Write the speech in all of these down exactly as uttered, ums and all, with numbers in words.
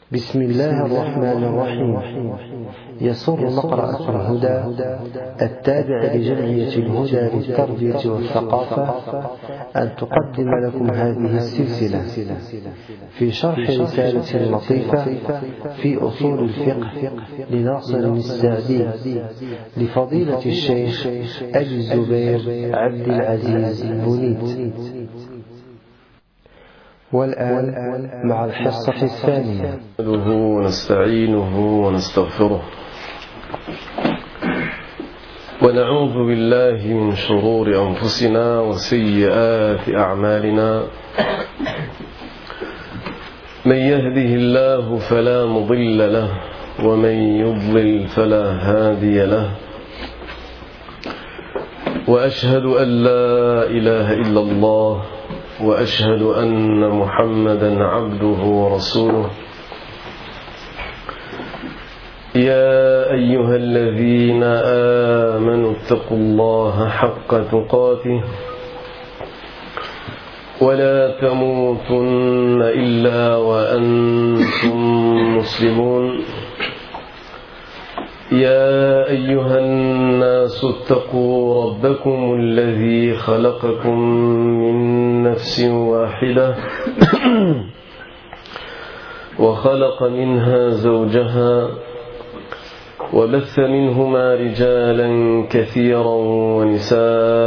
بسم الله الرحمن الرحيم. يسر مقرأة الهدى التابع لجمعية الهدى للتربية والثقافة أن تقدم لكم هذه السلسلة في شرح رسالة لطيفة في أصول الفقه لناصر السعدي لفضيلة الشيخ أبي الزبير عبد العزيز بنيت. والآن مع الحصة الثانية. نحمده ونستعينه ونستغفره ونعوذ بالله من شرور أنفسنا وسيئات أعمالنا. من يهده الله فلا مضل له ومن يضلل فلا هادي له، وأشهد أن لا إله إلا الله وأشهد أن محمدا عبده ورسوله. يا أيها الذين آمنوا اتقوا الله حق تقاته ولا تموتن إلا وأنتم مسلمون. يا أيها الناس اتقوا ربكم الذي خلقكم من نفس واحدة وخلق منها زوجها وبث منهما رجالا كثيرا ونساء،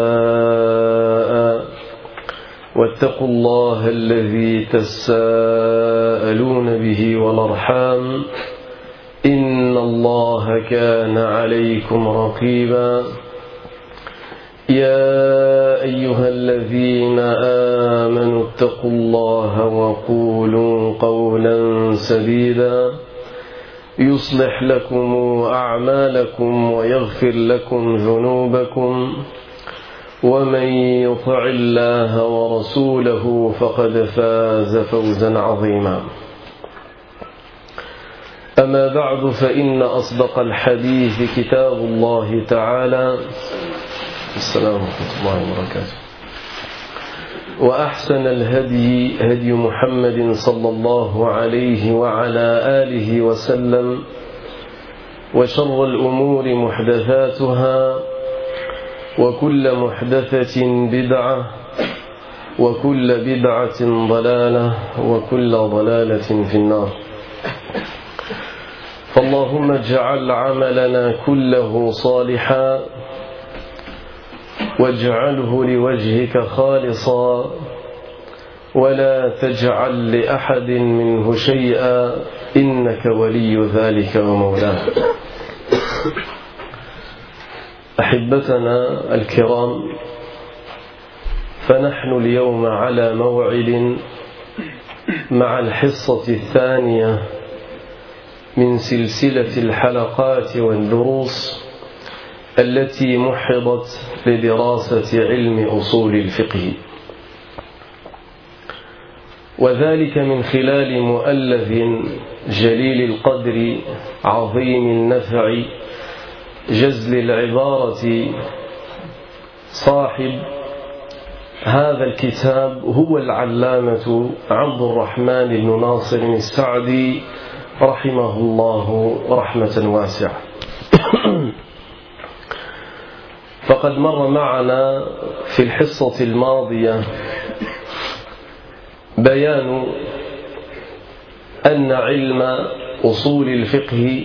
واتقوا الله الذي تساءلون به والأرحام إن الله كان عليكم رقيبا. يا أيها الذين آمنوا اتقوا الله وقولوا قولا سديدا يصلح لكم أعمالكم ويغفر لكم ذنوبكم، ومن يطع الله ورسوله فقد فاز فوزا عظيما. أما بعد، فإن أصدق الحديث كتاب الله تعالى. السلام ورحمة الله وبركاته. وأحسن الهدي هدي محمد صلى الله عليه وعلى آله وسلم، وشر الأمور محدثاتها، وكل محدثة بدعة، وكل بدعة ضلالة، وكل ضلالة في النار. فاللهم اجعل عملنا كله صالحا واجعله لوجهك خالصا، ولا تجعل لأحد منه شيئا، إنك ولي ذلك ومولاه. أحبتنا الكرام، فنحن اليوم على موعد مع الحصة الثانية من سلسلة الحلقات والدروس التي محضت لدراسة علم أصول الفقه، وذلك من خلال مؤلف جليل القدر عظيم النفع جزل العبارة. صاحب هذا الكتاب هو العلامة عبد الرحمن بن ناصر السعدي رحمه الله رحمة واسعة. فقد مر معنا في الحصة الماضية بيان أن علم أصول الفقه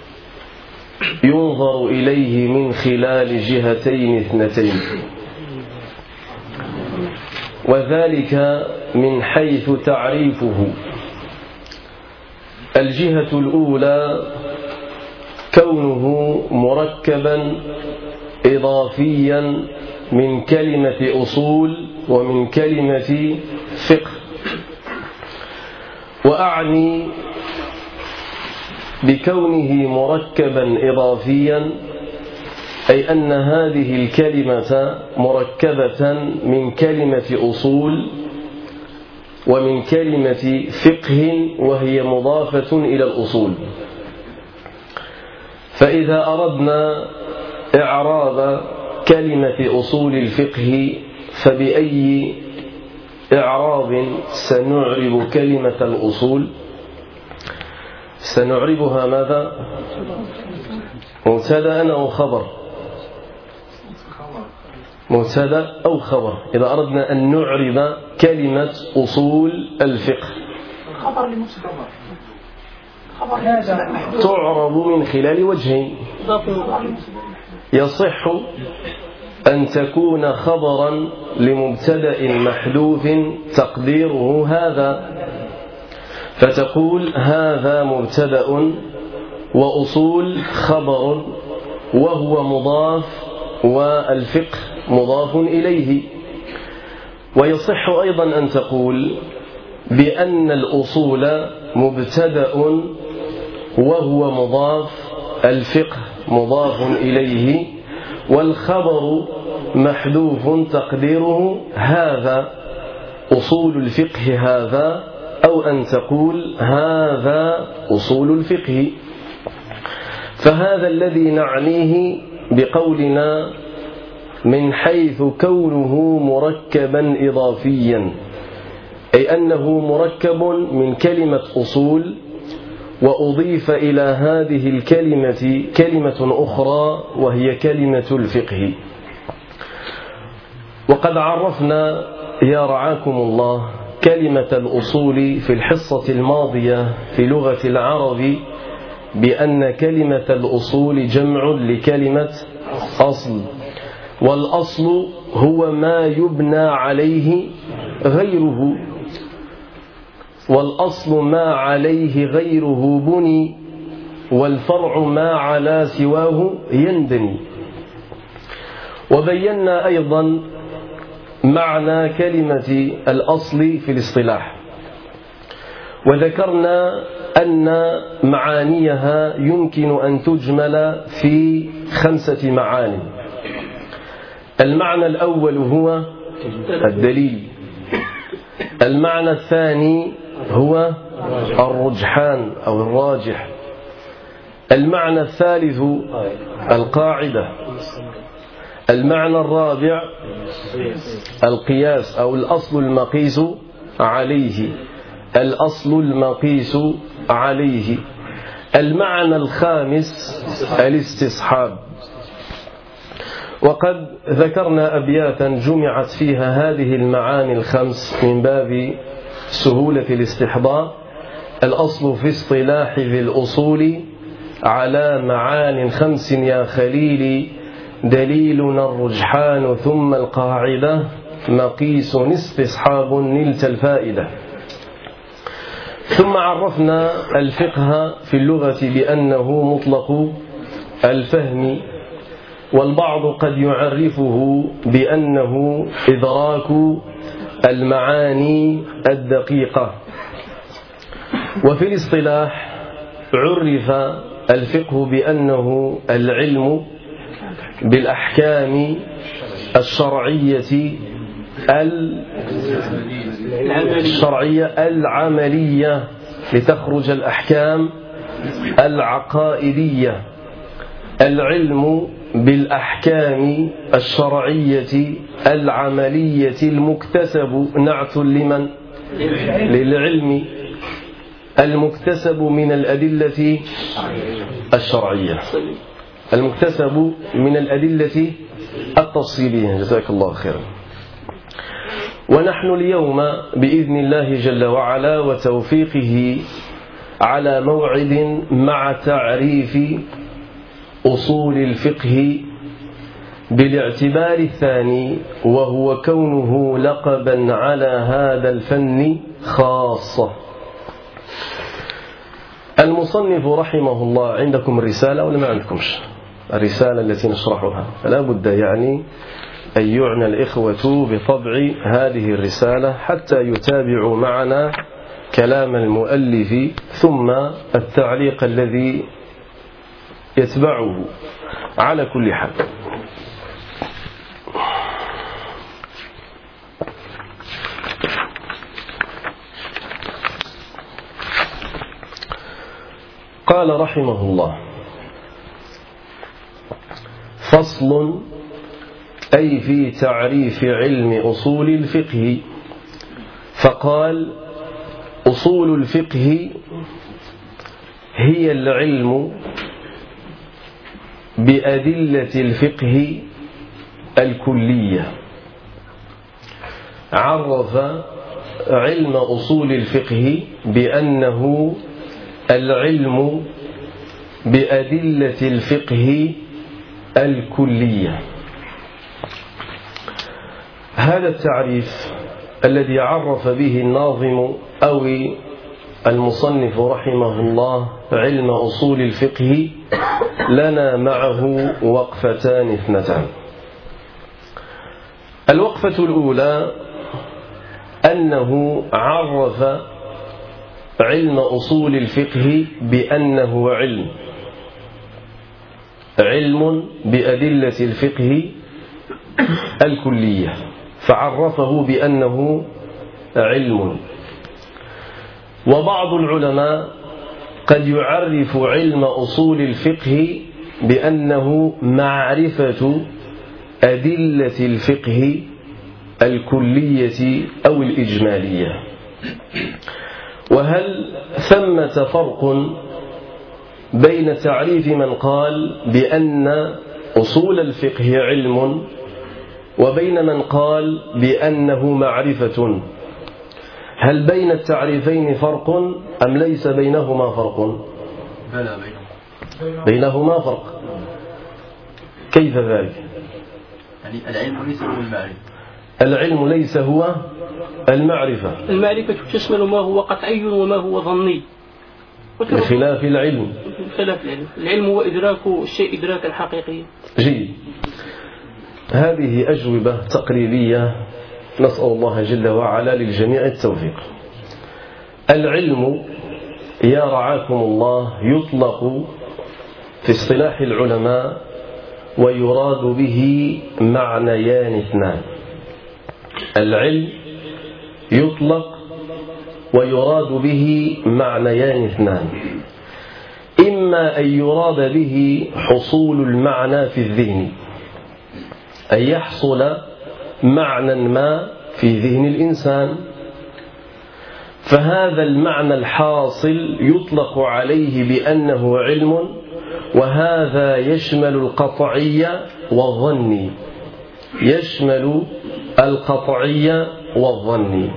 ينظر إليه من خلال جهتين اثنتين، وذلك من حيث تعريفه. الجهة الأولى كونه مركبا إضافيا من كلمة أصول ومن كلمة فقه. وأعني بكونه مركبا إضافيا أي أن هذه الكلمة مركبة من كلمة أصول ومن كلمة فقه، وهي مضافة إلى الأصول. فإذا أردنا إعراب كلمة أصول الفقه فبأي إعراب سنعرب كلمة الأصول؟ سنعربها ماذا؟ مبتدأ أو خبر؟ مبتدأ أو خبر. إذا أردنا أن نعرب كلمة أصول الفقه تعرب من خلال وجهين. يصح أن تكون خبرا لمبتدأ محذوف تقديره هذا، فتقول هذا مبتدأ وأصول خبر وهو مضاف والفقه مضاف إليه. ويصح أيضا أن تقول بأن الأصول مبتدأ وهو مضاف، الفقه مضاف إليه، والخبر محذوف تقديره هذا أصول الفقه هذا، أو أن تقول هذا أصول الفقه. فهذا الذي نعنيه بقولنا من حيث كونه مركبا إضافيا، أي أنه مركب من كلمة أصول وأضيف إلى هذه الكلمة كلمة أخرى وهي كلمة الفقه. وقد عرفنا يا رعاكم الله كلمة الأصول في الحصة الماضية في لغة العرب بأن كلمة الأصول جمع لكلمة أصل، والأصل هو ما يبنى عليه غيره، والأصل ما عليه غيره بني، والفرع ما على سواه ينبني. وبينا أيضا معنى كلمة الأصل في الاصطلاح، وذكرنا أن معانيها يمكن أن تجمل في خمسة معاني. المعنى الأول هو الدليل، المعنى الثاني هو الرجحان أو الراجح، المعنى الثالث القاعدة، المعنى الرابع القياس أو الأصل المقيس عليه، الأصل المقيس عليه، المعنى الخامس الاستصحاب. وقد ذكرنا أبياتا جمعت فيها هذه المعاني الخمس من باب سهولة الاستحضار. الأصل في اصطلاح ذي الأصول على معان خمس يا خليلي، دليلنا الرجحان ثم القاعدة، مقيس استصحاب نلت الفائدة. ثم عرفنا الفقه في اللغة بأنه مطلق الفهم، والبعض قد يعرفه بأنه إدراك المعاني الدقيقة. وفي الاصطلاح عرف الفقه بأنه العلم بالأحكام الشرعية الشرعية العملية لتخرج الأحكام العقائدية. العلم بالأحكام الشرعية العملية المكتسب نعت لمن؟ للعلم المكتسب من الأدلة الشرعية، المكتسب من الأدلة التفصيلية. جزاك الله خيرا. ونحن اليوم بإذن الله جل وعلا وتوفيقه على موعد مع تعريف أصول الفقه بالاعتبار الثاني، وهو كونه لقبا على هذا الفن خاصة. المصنف رحمه الله، عندكم الرسالة ولا ما عندكمش الرسالة التي نشرحها؟ فلا بد يعني أن يعنى الإخوة بطبع هذه الرسالة حتى يتابعوا معنا كلام المؤلف ثم التعليق الذي يتبعه. على كل حال قال رحمه الله: فصل، أي في تعريف علم أصول الفقه. فقال: أصول الفقه هي العلم بأدلة الفقه الكلية. عرف علم أصول الفقه بأنه العلم بأدلة الفقه الكلية. هذا التعريف الذي عرف به الناظم أو المصنف رحمه الله علم أصول الفقه لنا معه وقفتان اثنتان. الوقفة الأولى أنه عرف علم أصول الفقه بأنه علم علم بأدلة الفقه الكلية، فعرفه بأنه علم. وبعض العلماء قد يعرف علم أصول الفقه بأنه معرفة أدلة الفقه الكلية أو الإجمالية. وهل ثمة فرق بين تعريف من قال بأن أصول الفقه علم وبين من قال بأنه معرفة؟ هل بين التعريفين فرق أم ليس بينهما فرق؟ بلى بينهما فرق. كيف ذلك؟ يعني العلم ليس هو المعرفة. العلم ليس هو المعرفة. المعرفة تشمل ما هو قطعي وما هو ظني بخلاف العلم. بخلاف العلم العلم هو إدراك الشيء إدراكا حقيقيا. جيد. هذه أجوبة تقريبية، نسأل الله جل وعلا للجميع التوفيق. العلم يا رعاكم الله يطلق في اصطلاح العلماء ويراد به معنيان اثنان. العلم يطلق ويراد به معنيان اثنان، إما أن يراد به حصول المعنى في الذهن، أن يحصل معنى ما في ذهن الإنسان، فهذا المعنى الحاصل يطلق عليه بأنه علم، وهذا يشمل القطعية والظني يشمل القطعية والظني.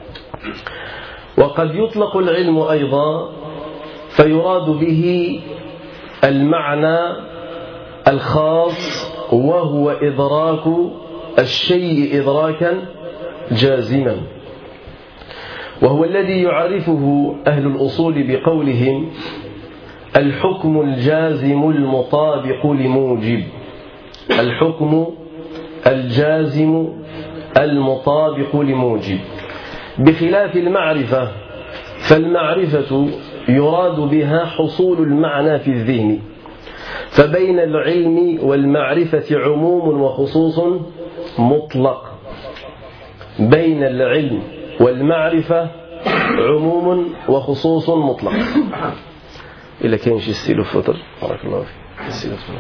وقد يطلق العلم أيضا فيراد به المعنى الخاص، وهو إدراك الشيء إدراكا جازما، وهو الذي يعرفه أهل الأصول بقولهم الحكم الجازم المطابق لموجب. الحكم الجازم المطابق لموجب، بخلاف المعرفة، فالمعرفة يراد بها حصول المعنى في الذهن. فبين العلم والمعرفة عموم وخصوص مطلق. بين العلم والمعرفة عموم وخصوص مطلق. إلا كان شي ستيلو فطر بارك الله فيك. ستيلو فطر.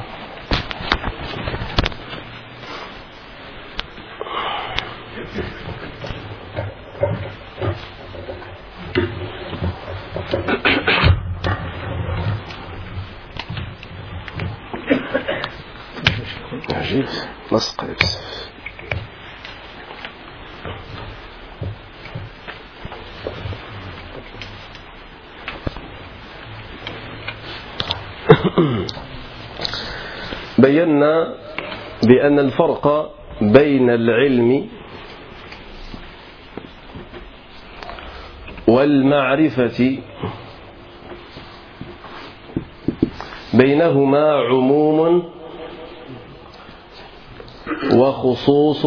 عجيب لصق بزاف. بينا بأن الفرق بين العلم والمعرفة بينهما عموم وخصوص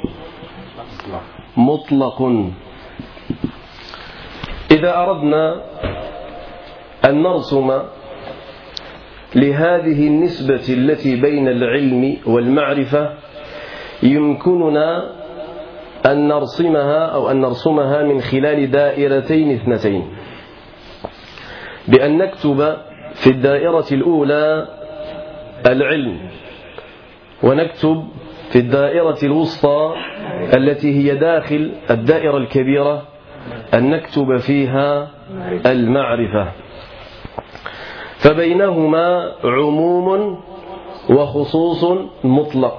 مطلق. إذا أردنا أن نرسم لهذه النسبة التي بين العلم والمعرفة يمكننا أن نرسمها أو أن نرسمها من خلال دائرتين اثنتين، بأن نكتب في الدائرة الأولى العلم، ونكتب في الدائرة الوسطى التي هي داخل الدائرة الكبيرة أن نكتب فيها المعرفة. فبينهما عموم وخصوص مطلق،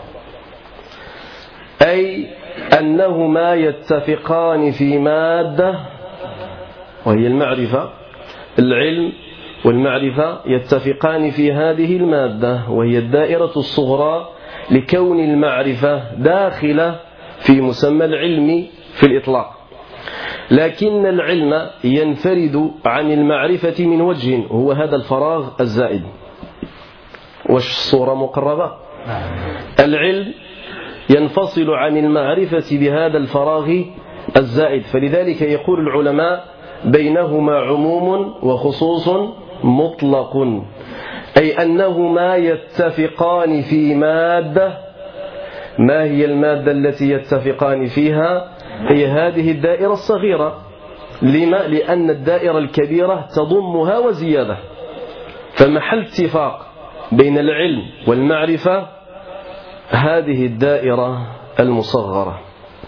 أي أنهما يتفقان في مادة وهي المعرفة. العلم والمعرفة يتفقان في هذه المادة وهي الدائرة الصغرى، لكون المعرفة داخلة في مسمى العلم في الإطلاق. لكن العلم ينفرد عن المعرفة من وجه، هو هذا الفراغ الزائد. واش الصورة مقربة؟ العلم ينفصل عن المعرفة بهذا الفراغ الزائد، فلذلك يقول العلماء بينهما عموم وخصوص مطلق، أي أنهما يتفقان في مادة. ما هي المادة التي يتفقان فيها؟ هي هذه الدائرة الصغيرة. لما؟ لأن الدائرة الكبيرة تضمها وزيادة، فمحل اتفاق بين العلم والمعرفة هذه الدائرة المصغرة.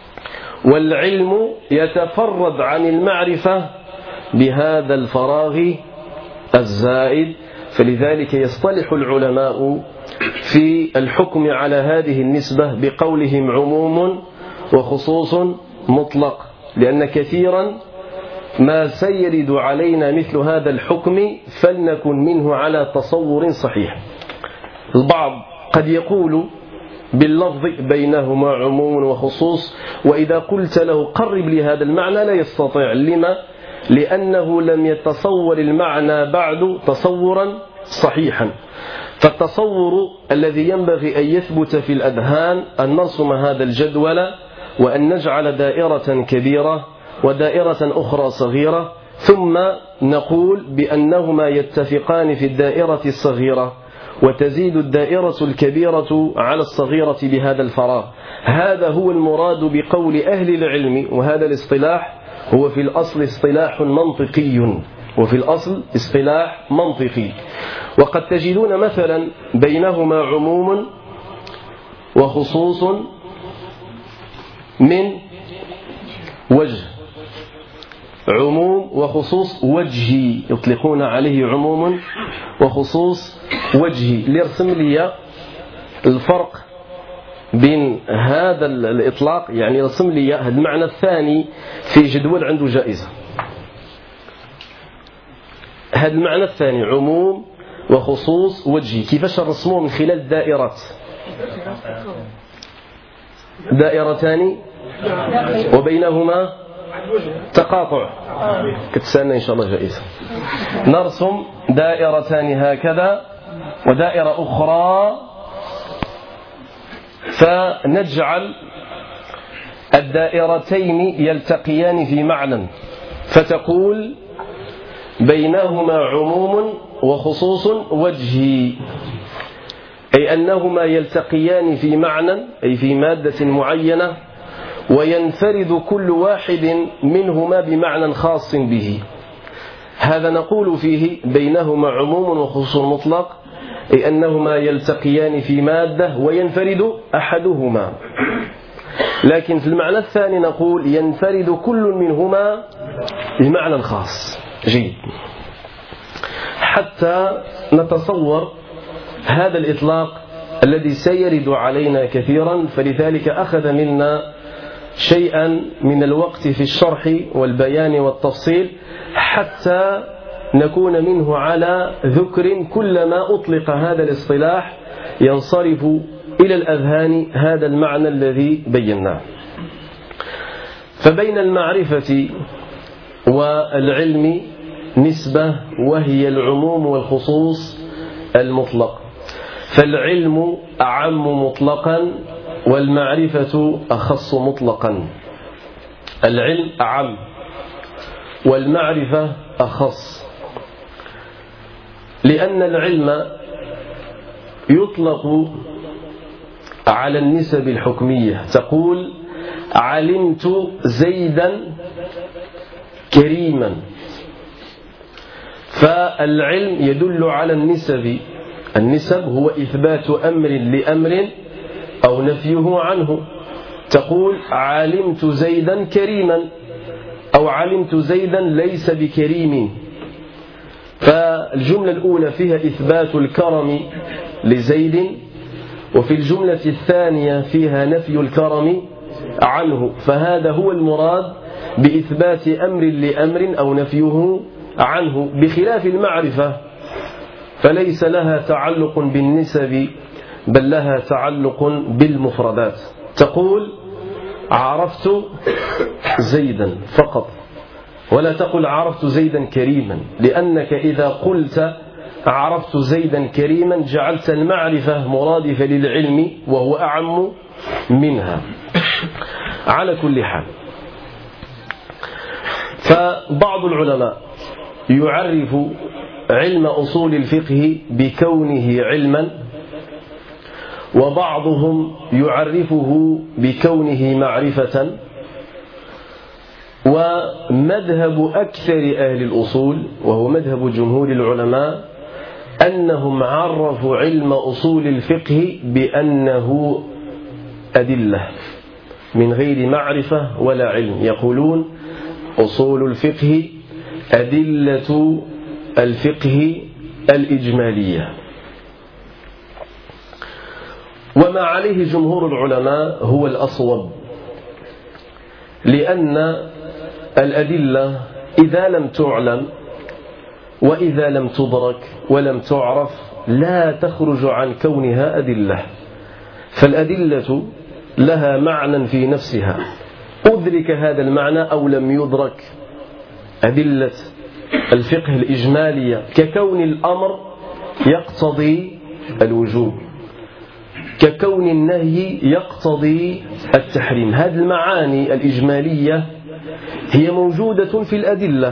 والعلم يتفرد عن المعرفة بهذا الفراغ الزائد، فلذلك يصطلح العلماء في الحكم على هذه النسبة بقولهم عموم وخصوص مطلق، لأن كثيرا ما سيرد علينا مثل هذا الحكم فلنكن منه على تصور صحيح. البعض قد يقول باللفظ بينهما عموم وخصوص، وإذا قلت له قرب لي هذا المعنى لا يستطيع. لما؟ لأنه لم يتصور المعنى بعد تصورا صحيحا. فالتصور الذي ينبغي أن يثبت في الأذهان أن نرسم هذا الجدول، وأن نجعل دائرة كبيرة ودائرة أخرى صغيرة، ثم نقول بأنهما يتفقان في الدائرة الصغيرة، وتزيد الدائرة الكبيرة على الصغيرة بهذا الفراغ. هذا هو المراد بقول أهل العلم، وهذا الاصطلاح هو في الأصل اصطلاح منطقي، وفي الأصل اصطلاح منطقي. وقد تجدون مثلا بينهما عموم وخصوص من وجه، عموم وخصوص وجهي، يطلقون عليه عموم وخصوص وجهي. ليرسم لي الفرق بين هذا الإطلاق، يعني يرسم لي هذا المعنى الثاني في جدول عنده جائزة. هذا المعنى الثاني عموم وخصوص وجهي، كيفاش نرسموه؟ من خلال دائرات، دائرتان وبينهما تقاطع. كتسألنا إن شاء الله جائزة. نرسم دائرتان هكذا ودائرة أخرى، فنجعل الدائرتين يلتقيان في معنى، فتقول بينهما عموم وخصوص وجهي، أي أنهما يلتقيان في معنى، أي في مادة معينة، وينفرد كل واحد منهما بمعنى خاص به. هذا نقول فيه بينهما عموم وخصوص مطلق، أي أنهما يلتقيان في مادة وينفرد أحدهما. لكن في المعنى الثاني نقول ينفرد كل منهما بمعنى خاص. جيد، حتى نتصور هذا الإطلاق الذي سيرد علينا كثيرا، فلذلك أخذ منا شيئا من الوقت في الشرح والبيان والتفصيل، حتى نكون منه على ذكر. كلما أطلق هذا الاصطلاح ينصرف إلى الأذهان هذا المعنى الذي بيناه. فبين المعرفة والعلم نسبة، وهي العموم والخصوص المطلق. فالعلم أعم مطلقا والمعرفة أخص مطلقا. العلم أعم والمعرفة أخص، لأن العلم يطلق على النسب الحكمية. تقول علمت زيدا كريما، فالعلم يدل على النسب. النسب هو إثبات أمر لأمر أو نفيه عنه. تقول علمت زيدا كريما، أو علمت زيدا ليس بكريم، فالجملة الأولى فيها إثبات الكرم لزيد، وفي الجملة الثانية فيها نفي الكرم عنه، فهذا هو المراد بإثبات أمر لأمر أو نفيه عنه، بخلاف المعرفة فليس لها تعلق بالنسب بل لها تعلق بالمفردات. تقول عرفت زيدا فقط، ولا تقل عرفت زيدا كريما، لأنك إذا قلت عرفت زيدا كريما جعلت المعرفة مرادفة للعلم وهو أعم منها. على كل حال، فبعض العلماء يعرف علم أصول الفقه بكونه علما، وبعضهم يعرفه بكونه معرفة. ومذهب أكثر أهل الأصول وهو مذهب جمهور العلماء أنهم عرفوا علم أصول الفقه بأنه أدلة من غير معرفة ولا علم. يقولون أصول الفقه أدلة الفقه الإجمالية. وما عليه جمهور العلماء هو الأصوب، لأن الأدلة إذا لم تعلم وإذا لم تدرك ولم تعرف لا تخرج عن كونها أدلة. فالأدلة لها معنى في نفسها، أدرك هذا المعنى أو لم يدرك. أدلة الفقه الإجمالية ككون الأمر يقتضي الوجوب، ككون النهي يقتضي التحريم. هذه المعاني الإجمالية هي موجودة في الأدلة،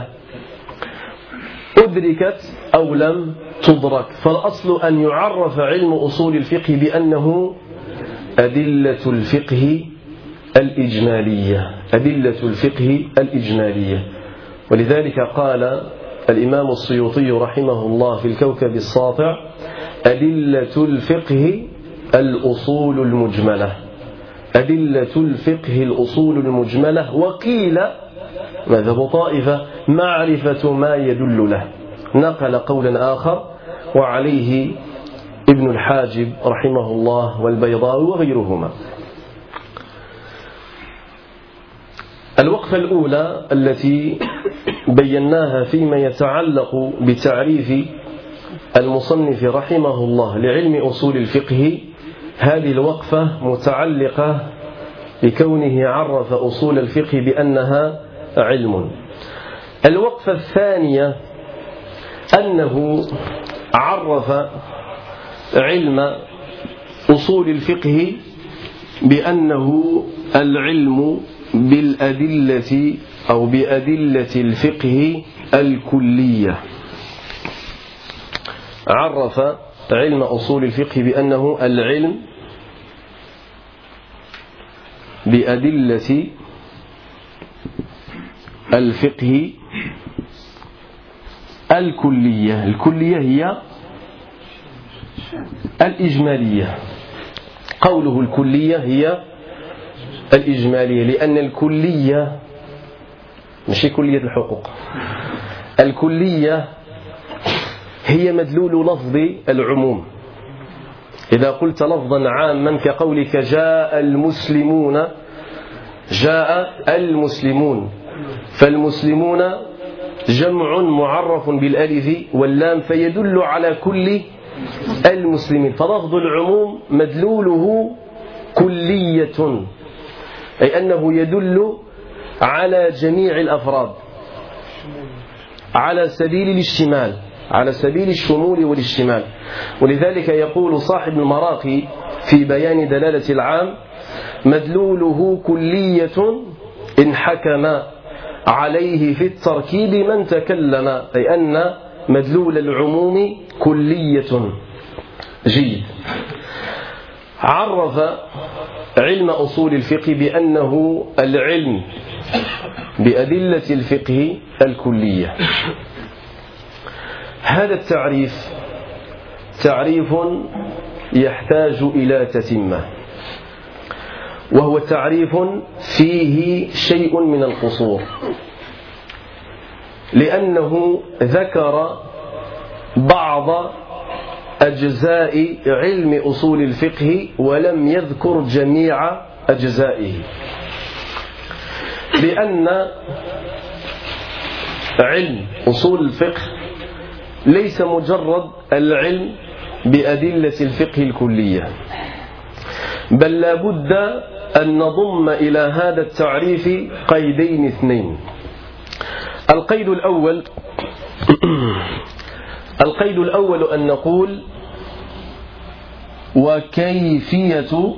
أدركت أو لم تدرك. فالأصل أن يعرف علم أصول الفقه بأنه أدلة الفقه الإجمالية، أدلة الفقه الإجمالية. ولذلك قال الإمام السيوطي رحمه الله في الكوكب الساطع: أدلة الفقه الأصول المجملة، أدلة الفقه الأصول المجملة. وقيل مذهب طائفة معرفة ما يدل له. نقل قولا آخر وعليه ابن الحاجب رحمه الله والبيضاوي وغيرهما. الوقفة الأولى التي بيناها فيما يتعلق بتعريف المصنف رحمه الله لعلم أصول الفقه، هذه الوقفة متعلقة بكونه عرف أصول الفقه بأنها علم. الوقفة الثانية أنه عرف علم أصول الفقه بأنه العلم بالأدلة أو بأدلة الفقه الكلية. عرف علم أصول الفقه بأنه العلم بأدلة الفقه الكلية. الكلية هي الإجمالية. قوله الكلية هي الإجمالية، لأن الكلية مش كلية الحقوق، الكلية هي مدلول لفظ العموم. إذا قلت لفظا عاما كقولك جاء المسلمون، جاء المسلمون، فالمسلمون جمع معرف بالألف واللام فيدل على كل المسلمين، فلفظ العموم مدلوله كلية، أي أنه يدل على جميع الأفراد على سبيل الاشتمال، على سبيل الشمول والاشتمال. ولذلك يقول صاحب المراقي في بيان دلالة العام: مدلوله كلية إن حكم عليه في التركيب من تكلم، أي أن مدلول العموم كلية. جيد. عرف علم أصول الفقه بأنه العلم بأدلة الفقه الكلية. هذا التعريف تعريف يحتاج إلى تتمة، وهو تعريف فيه شيء من القصور، لأنه ذكر بعض أجزاء علم أصول الفقه ولم يذكر جميع أجزائه، لأن علم أصول الفقه ليس مجرد العلم بأدلة الفقه الكلية، بل لا بد أن نضم إلى هذا التعريف قيدين اثنين. القيد الأول القيد الأول أن نقول وكيفية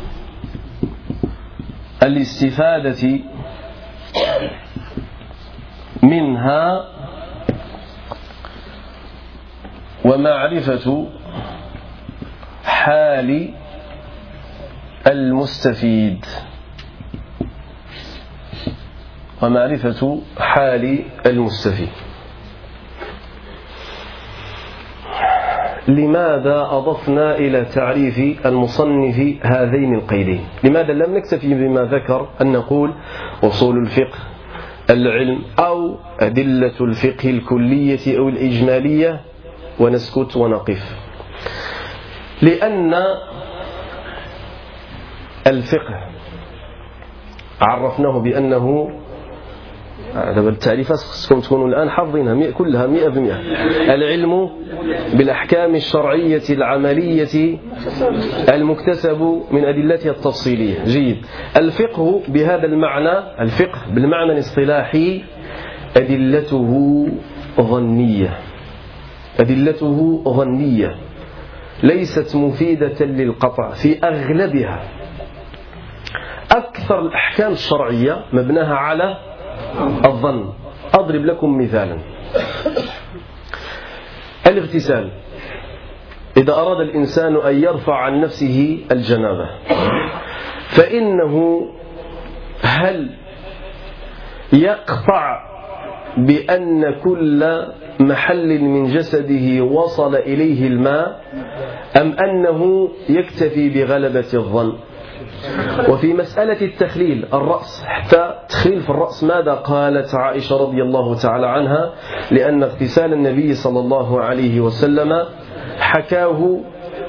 الاستفادة منها ومعرفة حال المستفيد ومعرفة حال المستفيد. لماذا أضفنا إلى تعريف المصنف هذين القيدين؟ لماذا لم نكتفي بما ذكر أن نقول أصول الفقه العلم أو أدلة الفقه الكلية أو الإجمالية ونسكت ونقف؟ لأن الفقه عرفناه بأنه هذا التعريفات خصكم تكونوا الآن حافظينها كلها مئة بالمئة. العلم بالأحكام الشرعية العملية المكتسب من أدلتها التفصيلية. جيد. الفقه بهذا المعنى، الفقه بالمعنى الاصطلاحي أدلته ظنية، أدلته ظنية ليست مفيدة للقطع في أغلبها. أكثر الأحكام الشرعية مبناها على الظن. أضرب لكم مثالا. الاغتسال، إذا أراد الإنسان أن يرفع عن نفسه الجنابة فإنه هل يقطع بأن كل محل من جسده وصل إليه الماء أم أنه يكتفي بغلبة الظن؟ وفي مسألة التخليل الرأس، حتى تخليل في الرأس ماذا قالت عائشة رضي الله تعالى عنها؟ لأن اغتسال النبي صلى الله عليه وسلم حكاه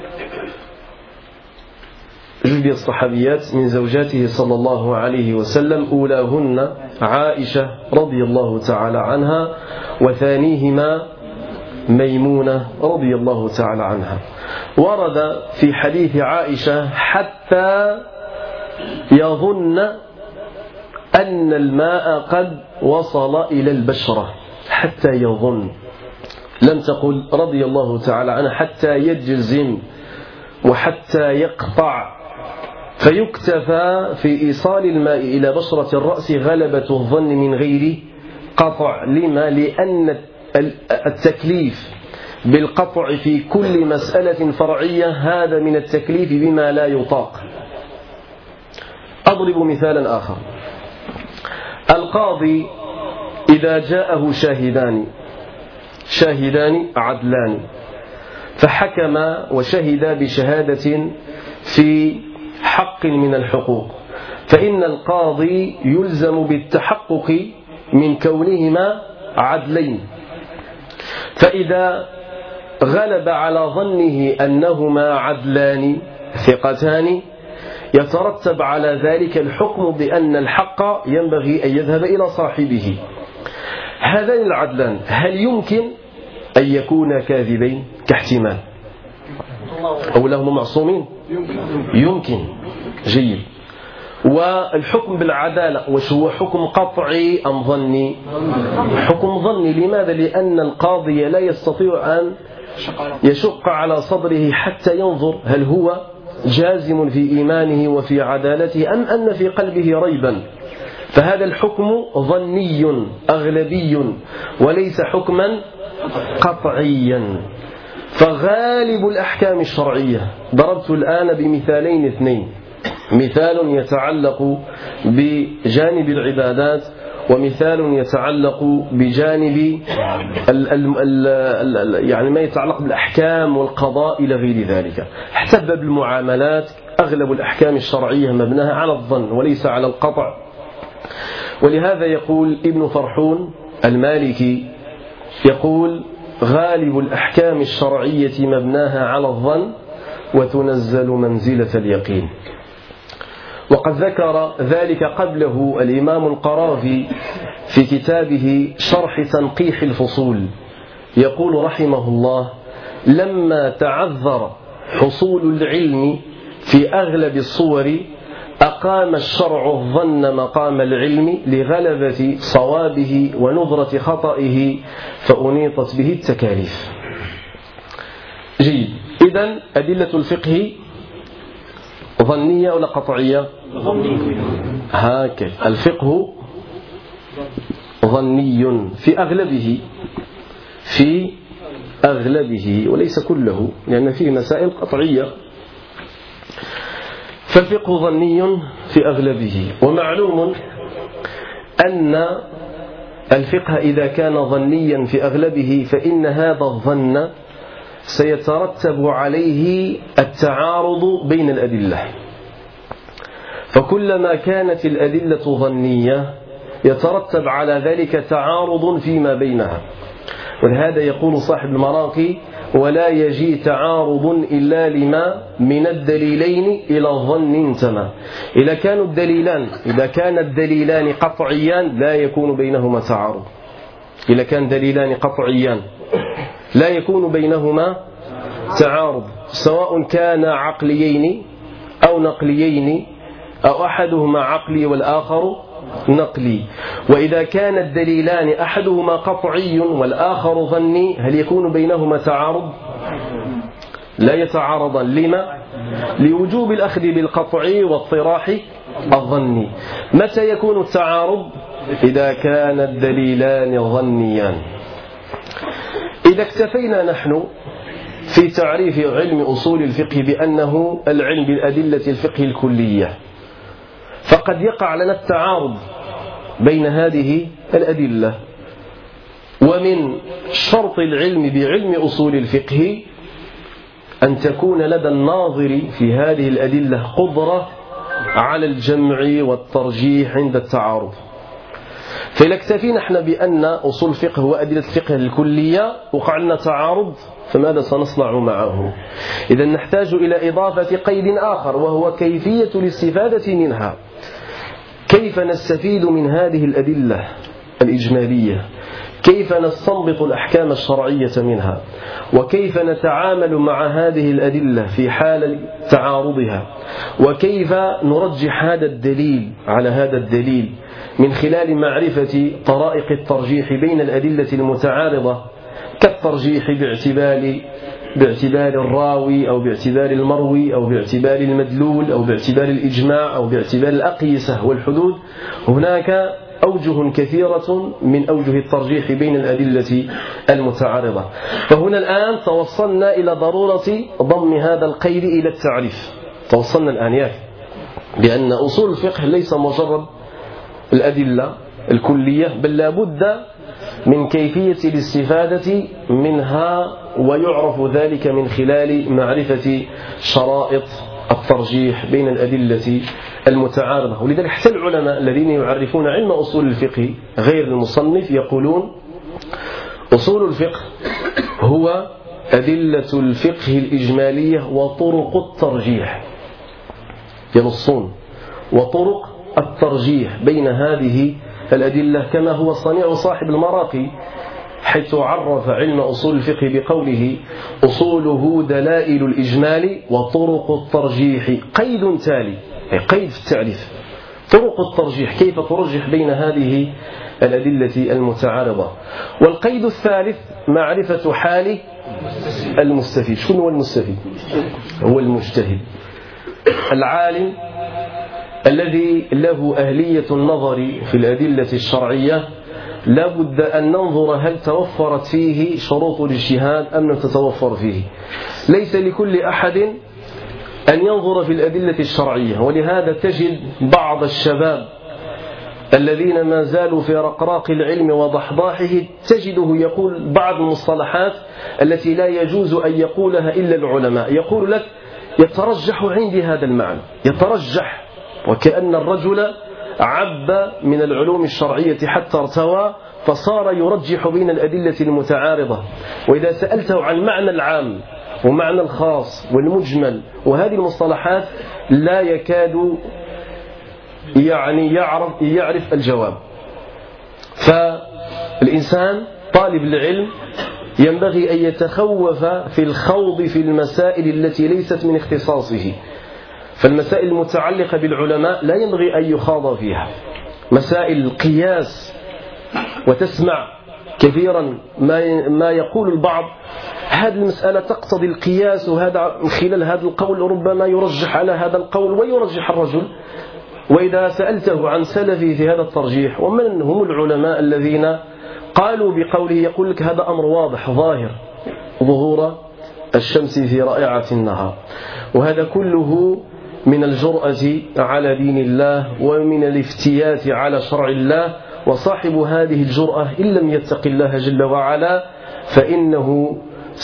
جزء الصحابيات من زوجاته صلى الله عليه وسلم، أولاهن عائشة رضي الله تعالى عنها وثانيهما ميمونة رضي الله تعالى عنها. ورد في حديث عائشة حتى يظن أن الماء قد وصل إلى البشرة، حتى يظن، لم تقل رضي الله تعالى عنها حتى يجزم وحتى يقطع، فيكتفى في إيصال الماء إلى بشرة الرأس غلبة الظن من غير قطع. لما؟ لأن التكليف بالقطع في كل مسألة فرعية هذا من التكليف بما لا يطاق. أضرب مثالا آخر. القاضي إذا جاءه شاهدان شاهدان عدلان فحكم وشهد بشهادة في حق من الحقوق، فإن القاضي يلزم بالتحقق من كونهما عدلين، فإذا غلب على ظنه أنهما عدلان ثقتان يترتب على ذلك الحكم بأن الحق ينبغي أن يذهب إلى صاحبه. هذان العدلان هل يمكن أن يكونا كاذبين كاحتمال أو لهم معصومين؟ يمكن. جيد. والحكم بالعدالة وش هو حكم قطعي أم ظني؟ حكم ظني. لماذا؟ لأن القاضي لا يستطيع أن يشق على صدره حتى ينظر هل هو جازم في إيمانه وفي عدالته أم أن في قلبه ريبا، فهذا الحكم ظني أغلبي وليس حكما قطعيا. فغالب الأحكام الشرعية، ضربت الآن بمثالين اثنين، مثال يتعلق بجانب العبادات ومثال يتعلق بجانب ال ال ال ال يعني ما يتعلق بالأحكام والقضاء إلى غير ذلك. حتى باب المعاملات أغلب الأحكام الشرعية مبناها على الظن وليس على القطع. ولهذا يقول ابن فرحون المالكي يقول غالب الأحكام الشرعية مبناها على الظن وتنزل منزلة اليقين. وقد ذكر ذلك قبله الإمام القرافي في كتابه شرح تنقيح الفصول، يقول رحمه الله: لما تعذر حصول العلم في أغلب الصور أقام الشرع الظن مقام العلم لغلبة صوابه ونظرة خطئه فأنيطت به التكاليف. جيد. إذن أدلة الفقه ظنية ولا قطعية؟ هكذا الفقه ظني في أغلبه في أغلبه وليس كله، لأن فيه مسائل قطعية. فالفقه ظني في أغلبه. ومعلوم أن الفقه إذا كان ظنيا في أغلبه فإن هذا الظن سيترتب عليه التعارض بين الأدلة، فكلما كانت الأدلة ظنية يترتب على ذلك تعارض فيما بينها. ولهذا يقول صاحب المراقي: ولا يجي تعارض إلا لما من الدليلين إلى الظن انتمى. إذا كانوا الدليلان إذا كان الدليلان قطعيان لا يكون بينهما تعارض. إذا كان دليلان قطعيان لا يكون بينهما تعارض، سواء كان عقليين أو نقليين أو أحدهما عقلي والآخر نقلي. وإذا كان الدليلان أحدهما قطعي والآخر ظني هل يكون بينهما تعارض؟ لا يتعارضان. لما؟ لوجوب الأخذ بالقطعي واطراح الظني. متى يكون التعارض؟ إذا كان الدليلان ظنيان. إذا اكتفينا نحن في تعريف علم أصول الفقه بأنه العلم بالأدلة الفقه الكلية، فقد يقع لنا التعارض بين هذه الأدلة. ومن شرط العلم بعلم أصول الفقه أن تكون لدى الناظر في هذه الأدلة قدرة على الجمع والترجيح عند التعارض. فإذا اكتفينا نحن بأن أصول الفقه وأدلة الفقه الكلية وقع لنا تعارض، فماذا سنصنع معه؟ إذا نحتاج إلى إضافة قيد آخر، وهو كيفية الاستفادة منها. كيف نستفيد من هذه الأدلة الإجمالية؟ كيف نستنبط الأحكام الشرعية منها؟ وكيف نتعامل مع هذه الأدلة في حال تعارضها؟ وكيف نرجح هذا الدليل على هذا الدليل من خلال معرفة طرائق الترجيح بين الأدلة المتعارضة، كالترجيح باعتبار باعتبار الراوي أو باعتبار المروي أو باعتبار المدلول أو باعتبار الإجماع أو باعتبار الأقيسة والحدود. هناك أوجه كثيرة من أوجه الترجيح بين الأدلة المتعارضة. فهنا الآن توصلنا إلى ضرورة ضم هذا القيد إلى التعريف. توصلنا الآن يعني بأن أصول الفقه ليس مجرد الأدلة الكلية، بل لابد من كيفية الاستفادة منها، ويعرف ذلك من خلال معرفة شرائط الترجيح بين الأدلة المتعارضة. ولذلك حتى العلماء الذين يعرفون علم أصول الفقه غير المصنف يقولون أصول الفقه هو أدلة الفقه الإجمالية وطرق الترجيح، ينصون وطرق الترجيح بين هذه الأدلة، كما هو صنيع صاحب المراقي حيث عرف علم أصول الفقه بقوله أصوله دلائل الإجمال وطرق الترجيح. قيد تالي، قيد في التعريف، طرق الترجيح، كيف ترجح بين هذه الأدلة المتعارضة. والقيد الثالث معرفة حال المستفيد. شكون هو المستفيد؟ هو المجتهد العالم الذي له أهلية النظر في الأدلة الشرعية. لا بد أن ننظر هل توفرت فيه شروط الاجتهاد أم لم تتوفر فيه. ليس لكل أحد أن ينظر في الأدلة الشرعية، ولهذا تجد بعض الشباب الذين ما زالوا في رقراق العلم وضحضاحه تجده يقول بعض المصطلحات التي لا يجوز أن يقولها إلا العلماء. يقول لك يترجح عندي هذا المعنى، يترجح، وكأن الرجل عب من العلوم الشرعية حتى ارتوى فصار يرجح بين الأدلة المتعارضة. وإذا سألته عن معنى العام ومعنى الخاص والمجمل وهذه المصطلحات لا يكاد يعني يعرف, يعرف الجواب. فالإنسان طالب العلم ينبغي أن يتخوف في الخوض في المسائل التي ليست من اختصاصه. فالمسائل المتعلقة بالعلماء لا ينبغي أن يخاض فيها. مسائل القياس، وتسمع كثيرا ما ما يقول البعض هذه المسألة تقتضي القياس، وهذا من خلال هذا القول ربما يرجح على هذا القول ويرجح الرجل. وإذا سألته عن سلفه في هذا الترجيح ومن هم العلماء الذين قالوا بقوله، يقول لك هذا أمر واضح ظاهر ظهور الشمس في رائعة النهار. وهذا كله من الجرأة على دين الله ومن الافتيات على شرع الله. وصاحب هذه الجرأة إن لم يتق الله جل وعلا فإنه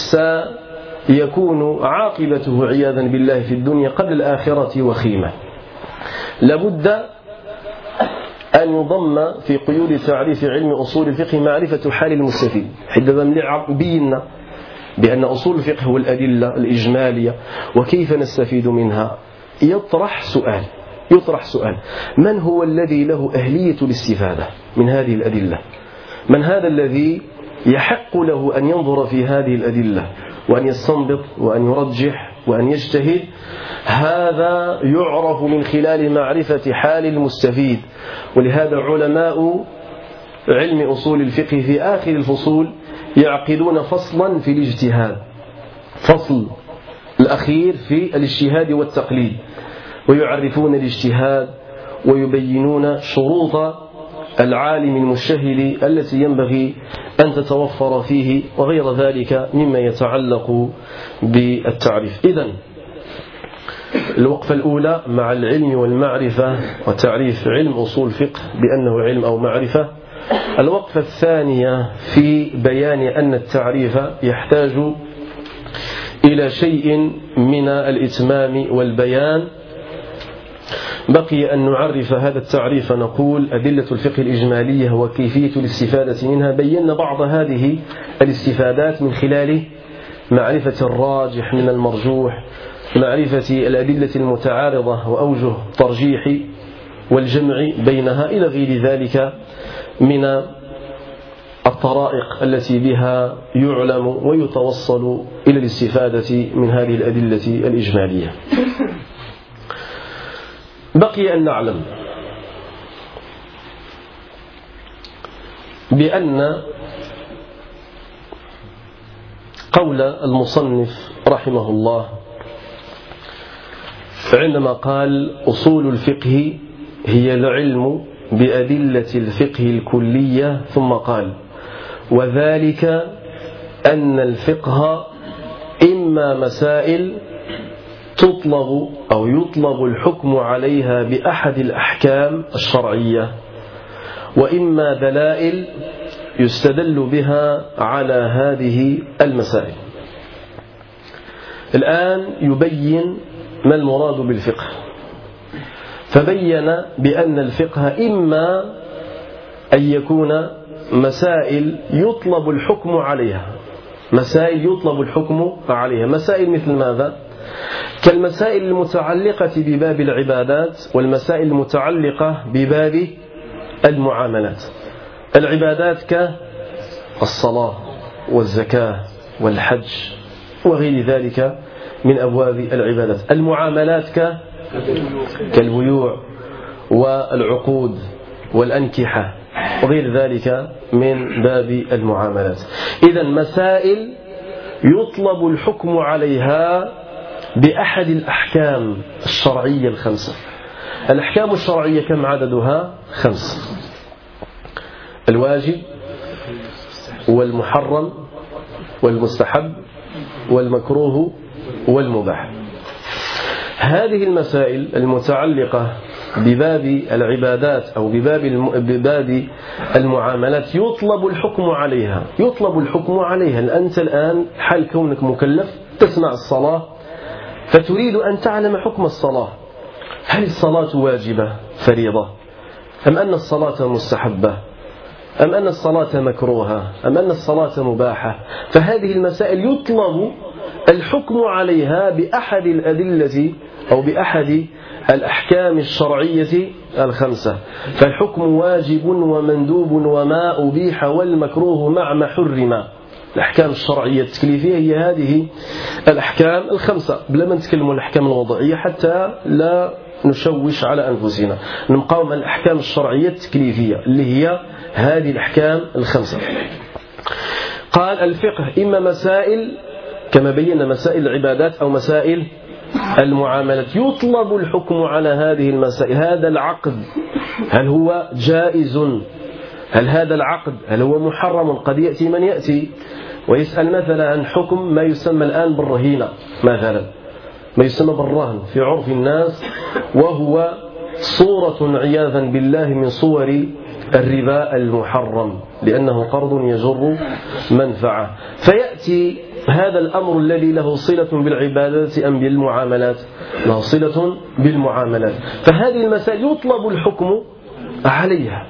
سيكون عاقبته عياذا بالله في الدنيا قبل الآخرة وخيمة. لابد أن يضم في قيود تعريف علم أصول الفقه معرفة حال المستفيد. حينما بينا بأن أصول الفقه هو الأدلة الإجمالية وكيف نستفيد منها، يطرح سؤال يطرح سؤال من هو الذي له أهلية الاستفادة من هذه الأدلة؟ من هذا الذي يحق له أن ينظر في هذه الأدلة وأن يستنبط وأن يرجح وأن يجتهد؟ هذا يعرف من خلال معرفة حال المستفيد. ولهذا علماء علم أصول الفقه في آخر الفصول يعقدون فصلا في الاجتهاد، فصل الأخير في الاجتهاد والتقليد، ويعرفون الاجتهاد ويبينون شروط العالم المجتهد التي ينبغي أن تتوفر فيه وغير ذلك مما يتعلق بالتعريف. إذن الوقفة الأولى مع العلم والمعرفة وتعريف علم أصول الفقه بأنه علم أو معرفة. الوقفة الثانية في بيان أن التعريف يحتاج إلى شيء من الإتمام والبيان. بقي أن نعرف هذا التعريف، نقول أدلة الفقه الإجمالية وكيفية الاستفادة منها. بينا بعض هذه الاستفادات من خلال معرفة الراجح من المرجوح، معرفة الأدلة المتعارضة وأوجه الترجيح والجمع بينها إلى غير ذلك من الطرائق التي بها يعلم ويتوصل إلى الاستفادة من هذه الأدلة الإجمالية. بقي أن نعلم بأن قول المصنف رحمه الله عندما قال أصول الفقه هي العلم بأدلة الفقه الكلية، ثم قال وذلك أن الفقه إما مسائل تطلب أو يطلب الحكم عليها بأحد الأحكام الشرعية، وإما دلائل يستدل بها على هذه المسائل. الآن يبين ما المراد بالفقه، فبين بأن الفقه إما أن يكون مسائل يطلب الحكم عليها، مسائل يطلب الحكم عليها مسائل مثل ماذا؟ كالمسائل المتعلقة بباب العبادات والمسائل المتعلقة بباب المعاملات. العبادات كالصلاة والزكاة والحج وغير ذلك من أبواب العبادات. المعاملات كالبيوع والعقود والأنكحة وغير ذلك من باب المعاملات. إذن مسائل يطلب الحكم عليها بأحد الأحكام الشرعية الخمسة. الأحكام الشرعية كم عددها؟ خمس: الواجب والمحرم والمستحب والمكروه والمباح. هذه المسائل المتعلقة بباب العبادات أو بباب بباب المعاملات يطلب الحكم عليها يطلب الحكم عليها أنت الآن حال كونك مكلف تسمع الصلاة فتريد أن تعلم حكم الصلاة، هل الصلاة واجبة فريضة أم أن الصلاة مستحبة أم أن الصلاة مكروهة أم أن الصلاة مباحة. فهذه المسائل يطلب الحكم عليها بأحد الأدلة أو بأحد الأحكام الشرعية الخمسة. فالحكم واجب ومندوب وما أبيح والمكروه مع ما حرم. الأحكام الشرعية التكليفية هي هذه الأحكام الخمسة، بلا ما نتكلموا الأحكام الوضعية حتى لا نشوش على أنفسنا. نبقاو مع الأحكام الشرعية التكليفية اللي هي هذه الأحكام الخمسة. قال الفقه إما مسائل كما بينا مسائل العبادات أو مسائل المعاملات. يطلب الحكم على هذه المسائل. هذا العقد هل هو جائز؟ هل هذا العقد هل هو محرم؟ قد يأتي من يأتي ويسأل مثلا عن حكم ما يسمى الآن بالرهينة، مثلا ما يسمى بالرهن في عرف الناس، وهو صورة عياذا بالله من صور الربا المحرم، لأنه قرض يجر منفعة. فيأتي هذا الأمر الذي له صلة بالعبادات أم بالمعاملات؟ له صلة بالمعاملات. فهذه المسائل يطلب الحكم عليها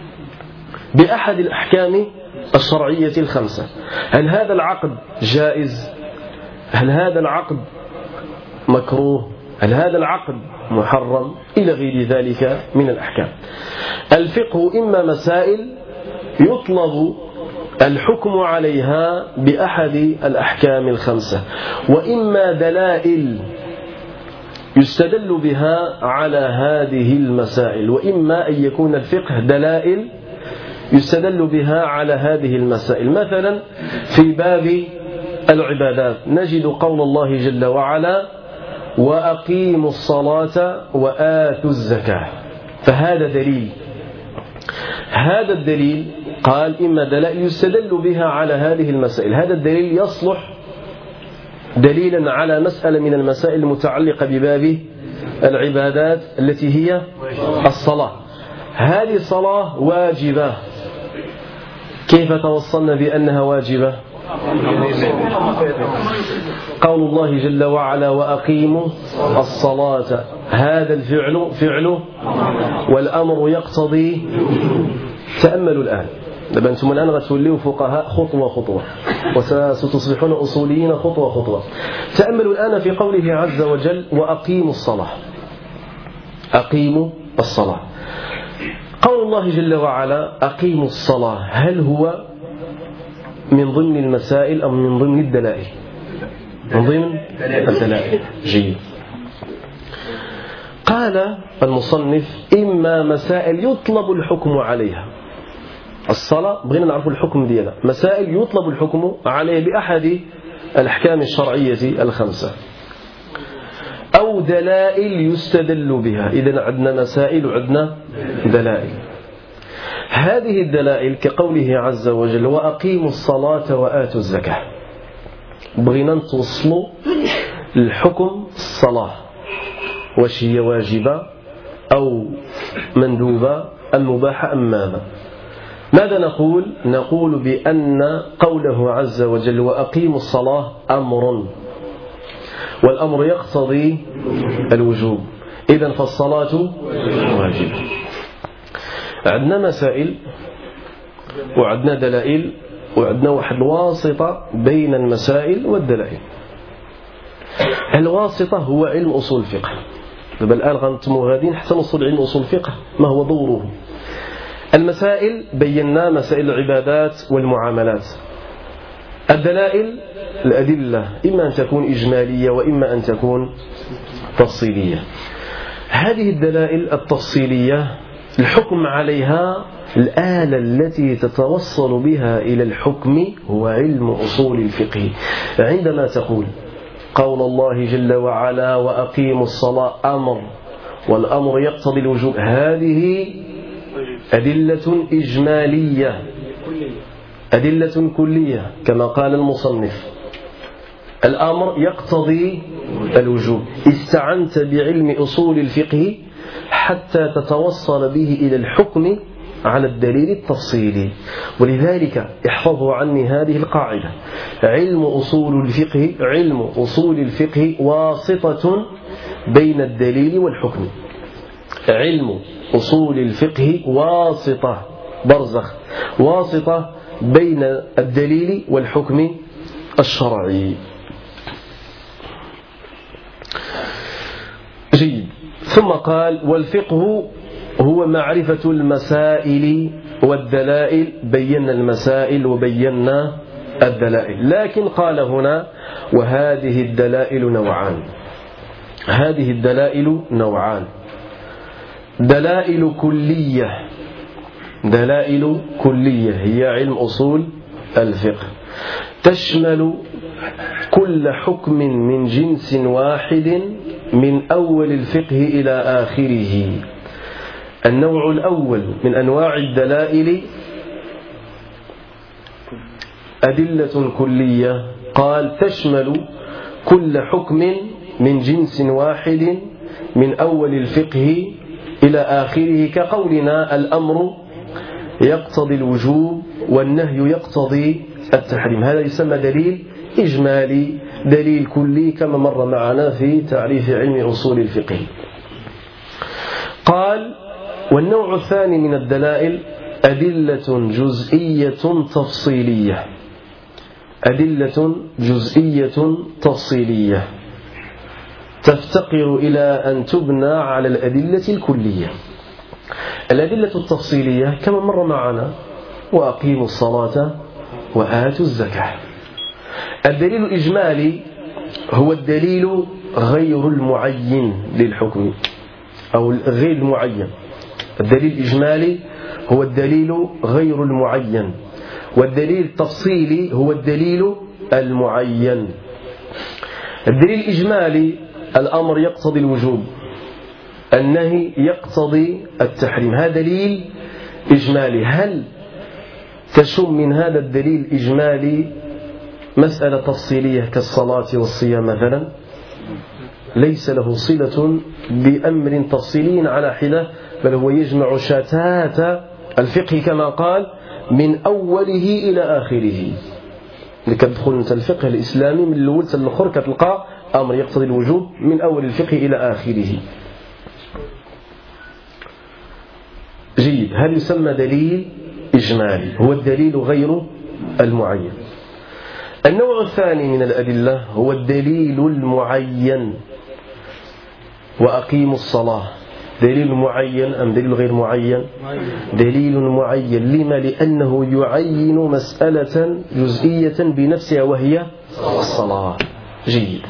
بأحد الأحكام الشرعية الخمسة. هل هذا العقد جائز؟ هل هذا العقد مكروه؟ هل هذا العقد محرم؟ إلى غير ذلك من الأحكام. الفقه إما مسائل يطلب الحكم عليها بأحد الأحكام الخمسة، وإما دلائل يستدل بها على هذه المسائل، وإما أن يكون الفقه دلائل يستدل بها على هذه المسائل. مثلا في باب العبادات نجد قول الله جل وعلا وأقيموا الصلاة وآتوا الزكاة، فهذا دليل. هذا الدليل قال إما دلائل يستدل بها على هذه المسائل. هذا الدليل يصلح دليلا على مسألة من المسائل المتعلقة بباب العبادات التي هي الصلاة. هذه الصلاة واجبة. كيف توصلنا بأنها واجبة؟ قول الله جل وعلا وأقيموا الصلاة، هذا الفعل فعله والأمر يقتضي. تأملوا الآن، دابا أنتم الآن غتوليوا فقهاء خطوة خطوة وستصبحون أصوليين خطوة خطوة. تأملوا الآن في قوله عز وجل وأقيموا الصلاة. أقيموا الصلاة، قول الله جل وعلا أقيموا الصلاة، هل هو من ضمن المسائل أم من ضمن الدلائل؟ من ضمن الدلائل. جيد. قال المصنف إما مسائل يطلب الحكم عليها. الصلاة بغينا نعرف الحكم ديالها، مسائل يطلب الحكم عليها بأحد الأحكام الشرعية الخمسة، أو دلائل يستدل بها. إذن عندنا مسائل وعندنا دلائل. هذه الدلائل كقوله عز وجل وأقيموا الصلاة وآتوا الزكاة، بغينا نتوصلوا الحكم الصلاة، واش هي واجبة أو مندوبة أم مباحة أم ماذا؟ ماذا نقول؟ نقول بأن قوله عز وجل وأقيموا الصلاة أمر، والأمر يقتضي الوجوب، إذن فالصلاة واجبة. عندنا مسائل وعندنا دلائل وعندنا واحد الواسطة بين المسائل والدلائل. الواسطة هو علم أصول الفقه. دابا الآن غنتموا غاديين حتى نوصل علم أصول الفقه ما هو دوره. المسائل بينا مسائل العبادات والمعاملات. الدلائل الأدلة إما أن تكون إجمالية وإما أن تكون تفصيلية. هذه الدلائل التفصيلية الحكم عليها الآلة التي تتوصل بها إلى الحكم هو علم أصول الفقه. عندما تقول قول الله جل وعلا وأقيموا الصلاة أمر والأمر يقتضي الوجوب، هذه أدلة إجمالية أدلة كلية كما قال المصنف. الأمر يقتضي الوجوب، استعنت بعلم أصول الفقه حتى تتوصل به إلى الحكم على الدليل التفصيلي. ولذلك احفظوا عني هذه القاعدة: علم أصول الفقه علم أصول الفقه واسطة بين الدليل والحكم. علم أصول الفقه واسطة برزخ، واسطة بين الدليل والحكم الشرعي. جيد. ثم قال: والفقه هو معرفة المسائل والدلائل، بينا المسائل وبينا الدلائل. لكن قال هنا: وهذه الدلائل نوعان. هذه الدلائل نوعان: دلائل كلية، دلائل كلية هي علم أصول الفقه، تشمل كل حكم من جنس واحد من أول الفقه إلى آخره. النوع الأول من أنواع الدلائل أدلة كلية، قال تشمل كل حكم من جنس واحد من أول الفقه إلى آخره، كقولنا: الأمر يقتضي الوجوب والنهي يقتضي التحريم. هذا يسمى دليل إجمالي، دليل كلي، كما مر معنا في تعريف علم أصول الفقه. قال: والنوع الثاني من الدلائل أدلة جزئية تفصيلية. أدلة جزئية تفصيلية تفتقر إلى أن تبنى على الأدلة الكلية. الأدلة التفصيلية كما مر معنا: وأقيموا الصلاة وآتوا الزكاة. الدليل الإجمالي هو الدليل غير المعين للحكم أو غير المعين. الدليل الإجمالي هو الدليل غير المعين، والدليل التفصيلي هو الدليل المعين. الدليل الإجمالي: الأمر يقتضي الوجوب، النهي يقتضي التحريم. هذا دليل إجمالي. هل تشم من هذا الدليل الإجمالي مسألة تفصيلية كالصلاة والصيام مثلا؟ ليس له صلة بأمر تفصيلي على حدة، بل هو يجمع شتات الفقه كما قال: من أوله إلى آخره. لكتدخل أنت الفقه الإسلامي من الأول حتى الآخر كتلقى أمر يقتضي الوجوب من أول الفقه إلى آخره. جيد. هذا يسمى دليل إجمالي، هو الدليل غير المعين. النوع الثاني من الأدلة هو الدليل المعين. وأقيموا الصلاة دليل معين أم دليل غير معين؟ دليل معين. لما؟ لأنه يعين مسألة جزئية بنفسها وهي الصلاة. جيد.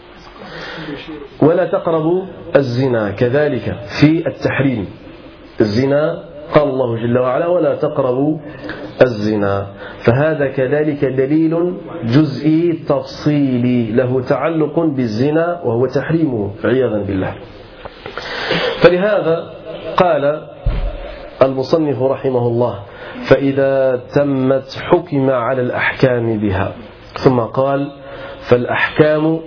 ولا تقربوا الزنا، كذلك في التحريم. الزنا قال الله جل وعلا: ولا تقربوا الزنا. فهذا كذلك دليل جزئي تفصيلي له تعلق بالزنا وهو تحريمه عياذا بالله. فلهذا قال المصنف رحمه الله: فإذا تمت حكم على الأحكام بها. ثم قال: فالأحكام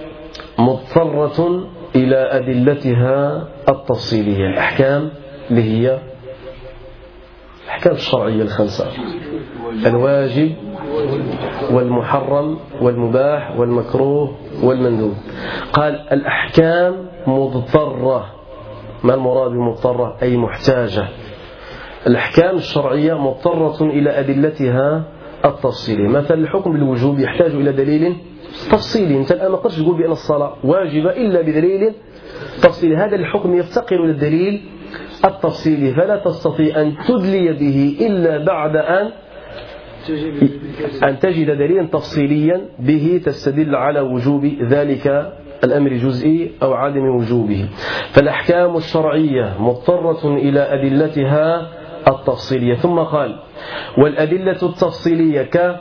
مضطرة إلى أدلتها التفصيلية. الأحكام اللي هي الأحكام الشرعية الخمسة: الواجب والمحرم والمباح والمكروه والمندوب. قال: الأحكام مضطرة. ما المراد بمضطرة؟ أي محتاجة. الأحكام الشرعية مضطرة إلى أدلتها التفصيلية. مثلا الحكم بالوجوب يحتاج إلى دليل تفصيلي. أنت الآن ما قدرتش تقول بأن الصلاة واجبة إلا بدليل تفصيلي. هذا الحكم يفتقر إلى الدليل التفصيلي، فلا تستطيع أن تدلي به إلا بعد أن أن تجد دليلا تفصيليا به تستدل على وجوب ذلك الأمر جزئي أو عدم وجوبه. فالأحكام الشرعية مضطرة إلى أدلتها التفصيلية. ثم قال: والأدلة التفصيلية ك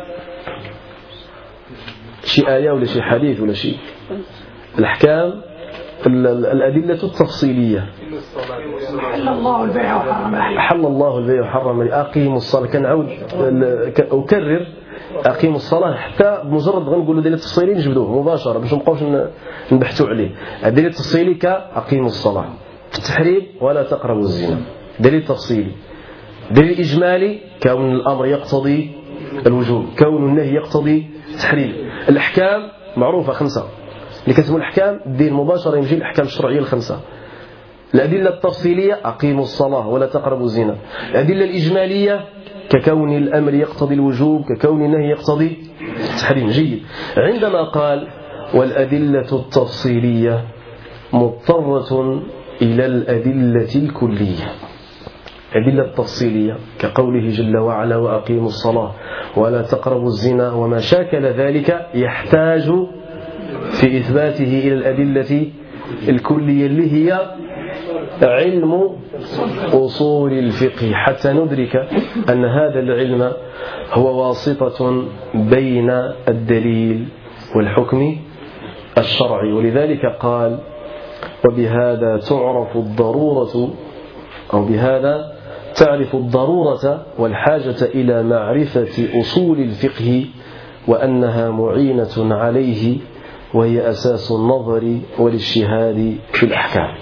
شيء آية ولا شيء حديث ولا شيء. الأحكام الأدلة التفصيلية: حل الله البيع وحرم حل الله البيع وحرم أقيموا الصلاة. كان عود أكرر: أقيموا الصلاة، حتى بمجرد غنقولوا دليل تفصيلي نجبدوه مباشرة باش نبقاوش نبحثوا عليه. الدليل التفصيلي كأقيموا الصلاة. في التحريم: ولا تقربوا الزنا، دليل تفصيلي. دليل إجمالي: كون الأمر يقتضي الوجوب، كون النهي يقتضي التحريم. الأحكام معروفة خمسة اللي كتسموا الأحكام، دير مباشرة يمشي الأحكام الشرعية الخمسة: الأدلة التفصيلية أقيموا الصلاة ولا تقربوا الزنا. الأدلة الإجمالية ككون الأمر يقتضي الوجوب، ككون النهي يقتضي التحريم. جيد. عندما قال والأدلة التفصيلية مضطرة إلى الأدلة الكلية، الأدلة التفصيلية كقوله جل وعلا وأقيموا الصلاة ولا تقربوا الزنا وما شاكل ذلك يحتاج في إثباته إلى الأدلة الكلية اللي هي علم أصول الفقه، حتى ندرك أن هذا العلم هو واسطة بين الدليل والحكم الشرعي. ولذلك قال وبهذا تعرف الضرورة أو بهذا تعرف الضرورة والحاجة إلى معرفة أصول الفقه وأنها معينة عليه وهي أساس النظر والاجتهاد في الأحكام.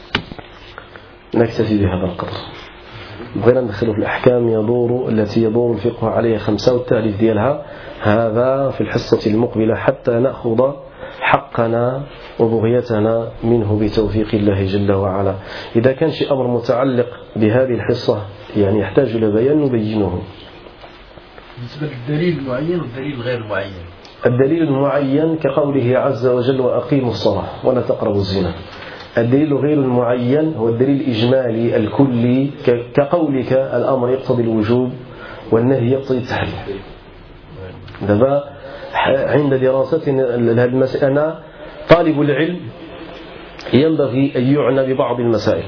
نكتفي بهذا القدر. بغينا ندخل في الأحكام يدور التي يدور الفقه عليها خمسة والتعريف ديالها هذا في الحصة المقبلة حتى نأخذ حقنا وبغيتنا منه بتوفيق الله جل وعلا. إذا كان شيء أمر متعلق بهذه الحصة يعني يحتاج إلى بيان نبينه. بالنسبة للدليل المعين والدليل غير المعين، الدليل المعين كقوله عز وجل وأقيموا الصلاة ولا تقربوا الزنا. الدليل غير المعين هو الدليل الإجمالي الكلي كقولك الأمر يقتضي الوجوب والنهي يقتضي التحريم. دابا عند دراستنا لهذه المسألة أنا طالب العلم ينبغي أن يعنى ببعض المسائل.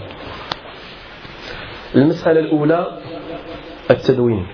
المسألة الأولى التدوين.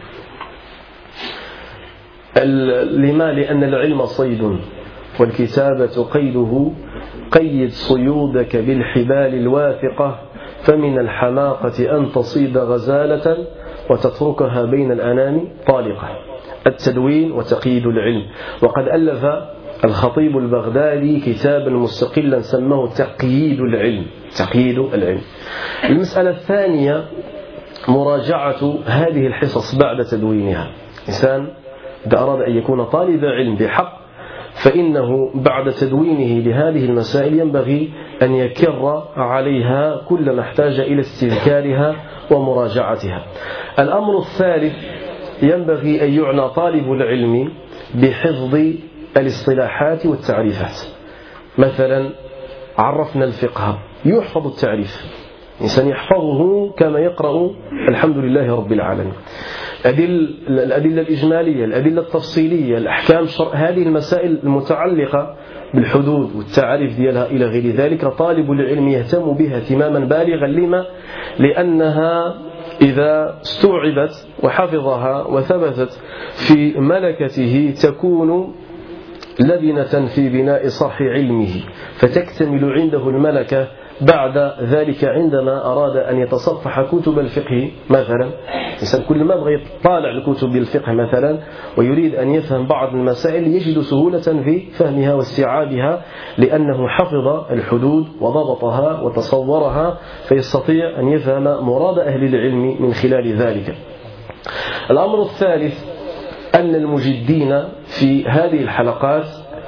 لما؟ لأن العلم صيد والكتابة قيده، قيد صيودك بالحبال الواثقة فمن الحماقة أن تصيد غزالة وتتركها بين الأنام طالقة. التدوين وتقييد العلم. وقد ألف الخطيب البغدادي كتابا مستقلا سماه تقييد العلم. تقييد العلم. المسألة الثانية مراجعة هذه الحصص بعد تدوينها. إنسان إذا أراد أن يكون طالب علم بحق فإنه بعد تدوينه لهذه المسائل ينبغي أن يكر عليها كل ما احتاج إلى استذكارها ومراجعتها. الأمر الثالث ينبغي أن يعنى طالب العلم بحفظ الاصطلاحات والتعريفات. مثلا عرفنا الفقه يحفظ التعريف، إنسان يحفظه كما يقرأ الحمد لله رب العالمين. أدل الأدلة الإجمالية، الأدلة التفصيلية، الأحكام الشرع، هذه المسائل المتعلقة بالحدود والتعريف ديالها إلى غير ذلك طالب العلم يهتم بها اهتماما بالغا. لما؟ لأنها إذا استوعبت وحفظها وثبتت في ملكته تكون لبنة في بناء صرح علمه، فتكتمل عنده الملكة بعد ذلك عندما أراد أن يتصفح كتب الفقه مثلا. إنسان كل ما بغى يطالع الكتب الفقه مثلا ويريد أن يفهم بعض المسائل يجد سهولة في فهمها واستيعابها لأنه حفظ الحدود وضبطها وتصورها، فيستطيع أن يفهم مراد أهل العلم من خلال ذلك. الأمر الثالث أن المجدين في هذه الحلقات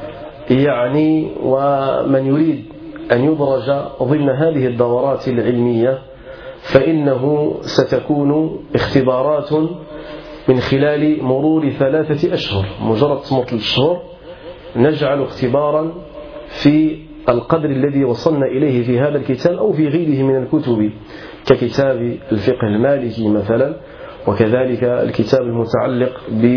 يعني ومن يريد أن يدرج ضمن هذه الدورات العلمية فإنه ستكون اختبارات من خلال مرور ثلاثة أشهر. مجرد تمر ثلاث أشهر نجعل اختبارا في القدر الذي وصلنا إليه في هذا الكتاب أو في غيره من الكتب ككتاب الفقه المالكي مثلا، وكذلك الكتاب المتعلق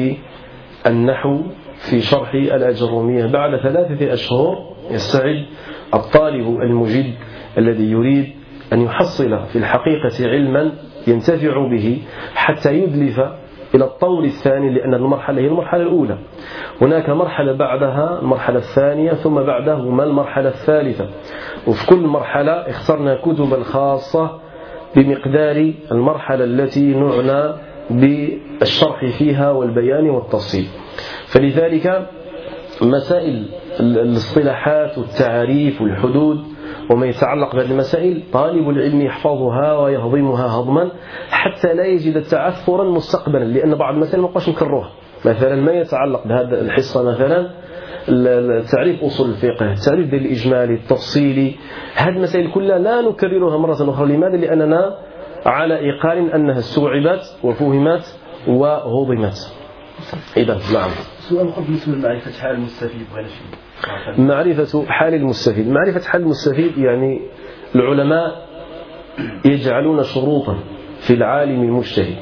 بالنحو في شرح الأجرومية. بعد ثلاثة أشهر يستعد الطالب المجد الذي يريد أن يحصل في الحقيقة علما ينتفع به حتى يدلف إلى الطور الثاني، لأن المرحلة هي المرحلة الأولى. هناك مرحلة بعدها المرحلة الثانية ثم بعدهما المرحلة الثالثة، وفي كل مرحلة اخترنا كتبا خاصة بمقدار المرحلة التي نعنى بالشرح فيها والبيان والتفصيل. فلذلك مسائل الاصطلاحات والتعريف والحدود وما يتعلق بهذه المسائل طالب العلم يحفظها ويهضمها هضما حتى لا يجد تعثرا مستقبلا، لأن بعض المسائل ما نبقاش نكررها. مثلا ما يتعلق بهذا الحصة مثلا تعريف أصول الفقه، التعريف ديال الإجمالي التفصيلي، هذه المسائل كلها لا نكررها مرة أخرى. لماذا؟ لأننا على إيقان أنها استوعبت وفهمت وهضمت. إذا نعم. سؤال بالنسبة لمعرفة حال المستفيد ولا شيء؟ معرفة حال المستفيد، معرفة حال المستفيد يعني العلماء يجعلون شروطا في العالم المجتهد،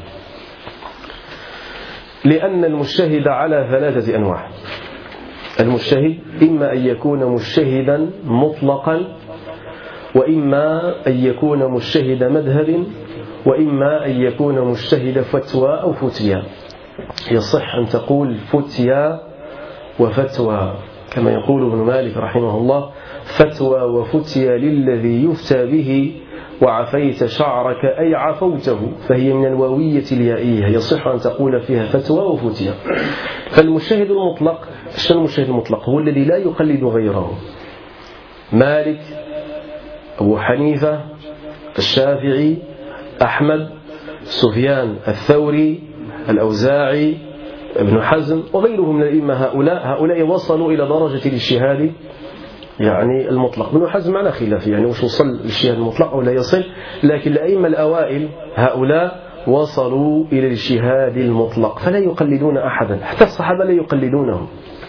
لأن المجتهد على ثلاثة أنواع. المجتهد إما أن يكون مجتهدا مطلقا، وإما أن يكون مجتهد مذهب، وإما أن يكون مجتهد فتوى أو فتيا. يصح أن تقول فتيا وفتوى، كما يقول ابن مالك رحمه الله: فتوى وفتيا للذي يفتى به، وعفيت شعرك أي عفوته، فهي من الواوية اليائية، يصح أن تقول فيها فتوى وفتيا. فالمجتهد المطلق، شنو المجتهد المطلق؟ هو الذي لا يقلد غيره. مالك، أبو حنيفة، الشافعي، أحمد، سفيان الثوري، الأوزاعي، ابن حزم وغيرهم من الأئمة، هؤلاء هؤلاء وصلوا إلى درجة الاجتهاد يعني المطلق. ابن حزم على خلاف يعني وش وصل للاجتهاد المطلق أو لا يصل، لكن الأئمة الأوائل هؤلاء وصلوا إلى الاجتهاد المطلق، فلا يقلدون أحدا، حتى الصحابة لا يقلدونهم،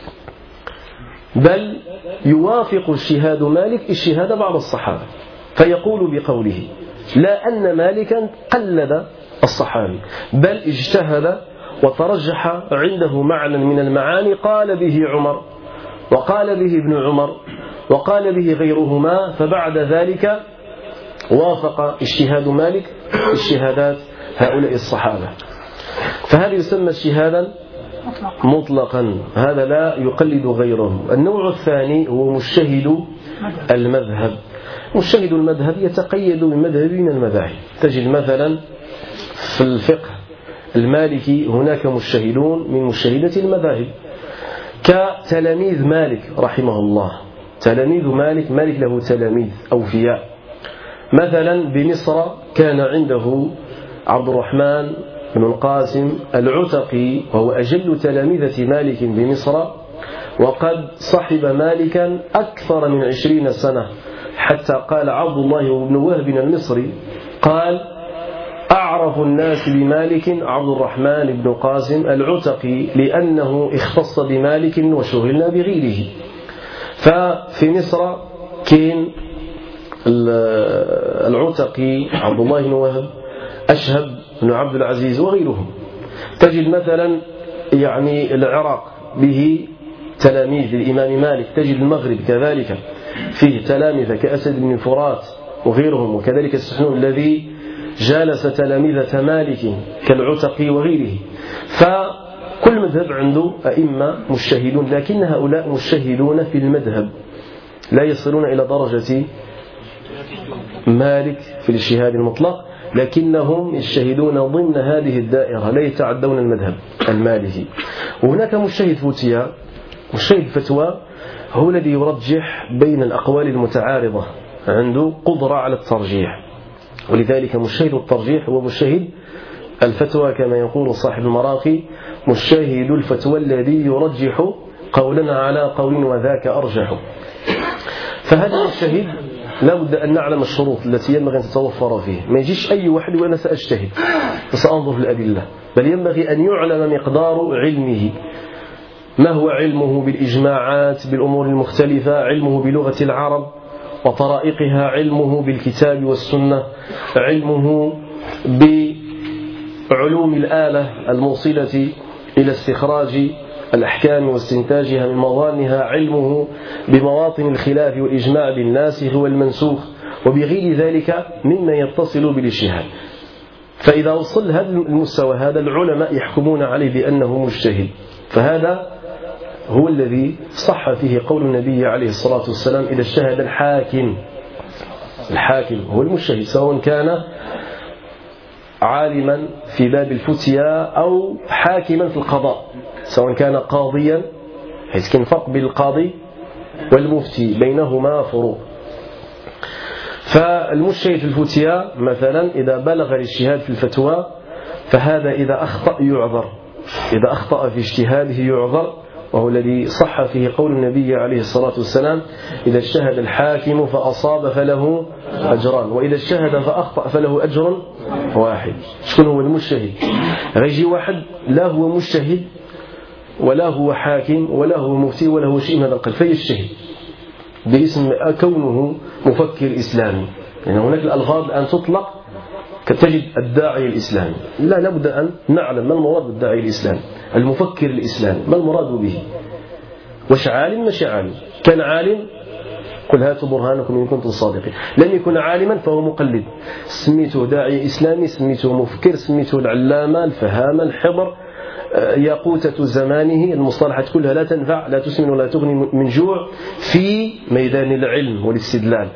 بل يوافق اجتهاد مالك اجتهاد بعض الصحابة، فيقول بقوله لا أن مالكا قلد الصحابي، بل اجتهد وترجح عنده معنى من المعاني قال به عمر، وقال به ابن عمر، وقال به غيرهما، فبعد ذلك وافق اجتهاد مالك اجتهادات هؤلاء الصحابة، فهذا يسمى اجتهادا مطلقا، هذا لا يقلد غيره. النوع الثاني هو مجتهد المذهب. مجتهد المذهب يتقيد بمذهب من المذاهب. تجد مثلا في الفقه المالكي هناك مجتهدون من مجتهدة المذاهب كتلاميذ مالك رحمه الله. تلاميذ مالك، مالك له تلاميذ أوفياء. مثلا بمصر كان عنده عبد الرحمن بن القاسم العتقي، وهو أجل تلاميذة مالك بمصر، وقد صحب مالكا أكثر من عشرين سنة، حتى قال عبد الله بن وهب المصري قال: أعرف الناس بمالك عبد الرحمن بن قاسم العتقي، لأنه اختص بمالك وشغلنا بغيره. ففي مصر كين العتقي، عبد الله بن وهب، أشهب بن عبد العزيز وغيرهم. تجد مثلا يعني العراق به تلاميذ الإمام مالك، تجد المغرب كذلك فيه تلاميذ كأسد بن فرات وغيرهم، وكذلك السحنون الذي جالس تلاميذة مالك كالعتقي وغيره. فكل مذهب عنده أئمة مجتهدون، لكن هؤلاء مجتهدون في المذهب، لا يصلون إلى درجة مالك في الاجتهاد المطلق، لكنهم يجتهدون ضمن هذه الدائرة، لا يتعدون المذهب المالكي. وهناك مجتهد فتيا. مجتهد فتوى هو الذي يرجح بين الأقوال المتعارضة، عنده قدرة على الترجيح، ولذلك مجتهد الترجيح هو مجتهد الفتوى، كما يقول صاحب المراقي: مجتهد الفتوى الذي يرجح قولا على قول وذاك أرجح. فهذا المجتهد لا بد أن نعلم الشروط التي ينبغي أن تتوفر فيه، ما يجيش أي واحد وأنا سأجتهد وسأنظر في الأدلة، بل ينبغي أن يعلم مقدار علمه، ما هو علمه بالإجماعات بالأمور المختلفة، علمه بلغة العرب وطرائقها، علمه بالكتاب والسنة، علمه بعلوم الآلة الموصلة إلى استخراج الأحكام واستنتاجها من مظانها، علمه بمواطن الخلاف والإجماع بالناسخ والمنسوخ، وبغير ذلك مما يتصل بالاجتهاد. فإذا وصل هذا المستوى هذا العلماء يحكمون عليه بأنه مجتهد، فهذا هو الذي صح فيه قول النبي عليه الصلاة والسلام: إذا اجتهد الحاكم، الحاكم هو المجتهد، سواء كان عالما في باب الفتيا أو حاكما في القضاء، سواء كان قاضيا، حيث كان فرق بين القاضي والمفتي، بينهما فروق. فالمجتهد في الفتيا مثلا إذا بلغ الاجتهاد في الفتوى، فهذا إذا أخطأ يعذر، إذا أخطأ في اجتهاده يعذر، وهو الذي صح فيه قول النبي عليه الصلاة والسلام: إذا اجتهد الحاكم فأصاب فله أجران، وإذا اجتهد فأخطأ فله أجر واحد. شكون هو المجتهد؟ غيجي واحد لا هو مجتهد ولا هو حاكم ولا هو مفتي ولا هو شيء من هذا القبيل، فيجتهد باسم كونه مفكر إسلامي. يعني هناك الألفاظ الآن تطلق كتجد الداعي الإسلامي. لا، لابد أن نعلم ما المراد بالداعي الإسلامي، المفكر الإسلامي، ما المراد به؟ وش عالم مش عالم؟ كان عالم قل هاتوا برهانكم إن كنتم صادقين. لم يكن عالما فهو مقلد. سميته داعي إسلامي، سميته مفكر، سميته العلامة، الفهامة، الحبر، ياقوتة زمانه. المصطلحات كلها لا تنفع، لا تسمن ولا تغني من جوع في ميدان العلم والاستدلال.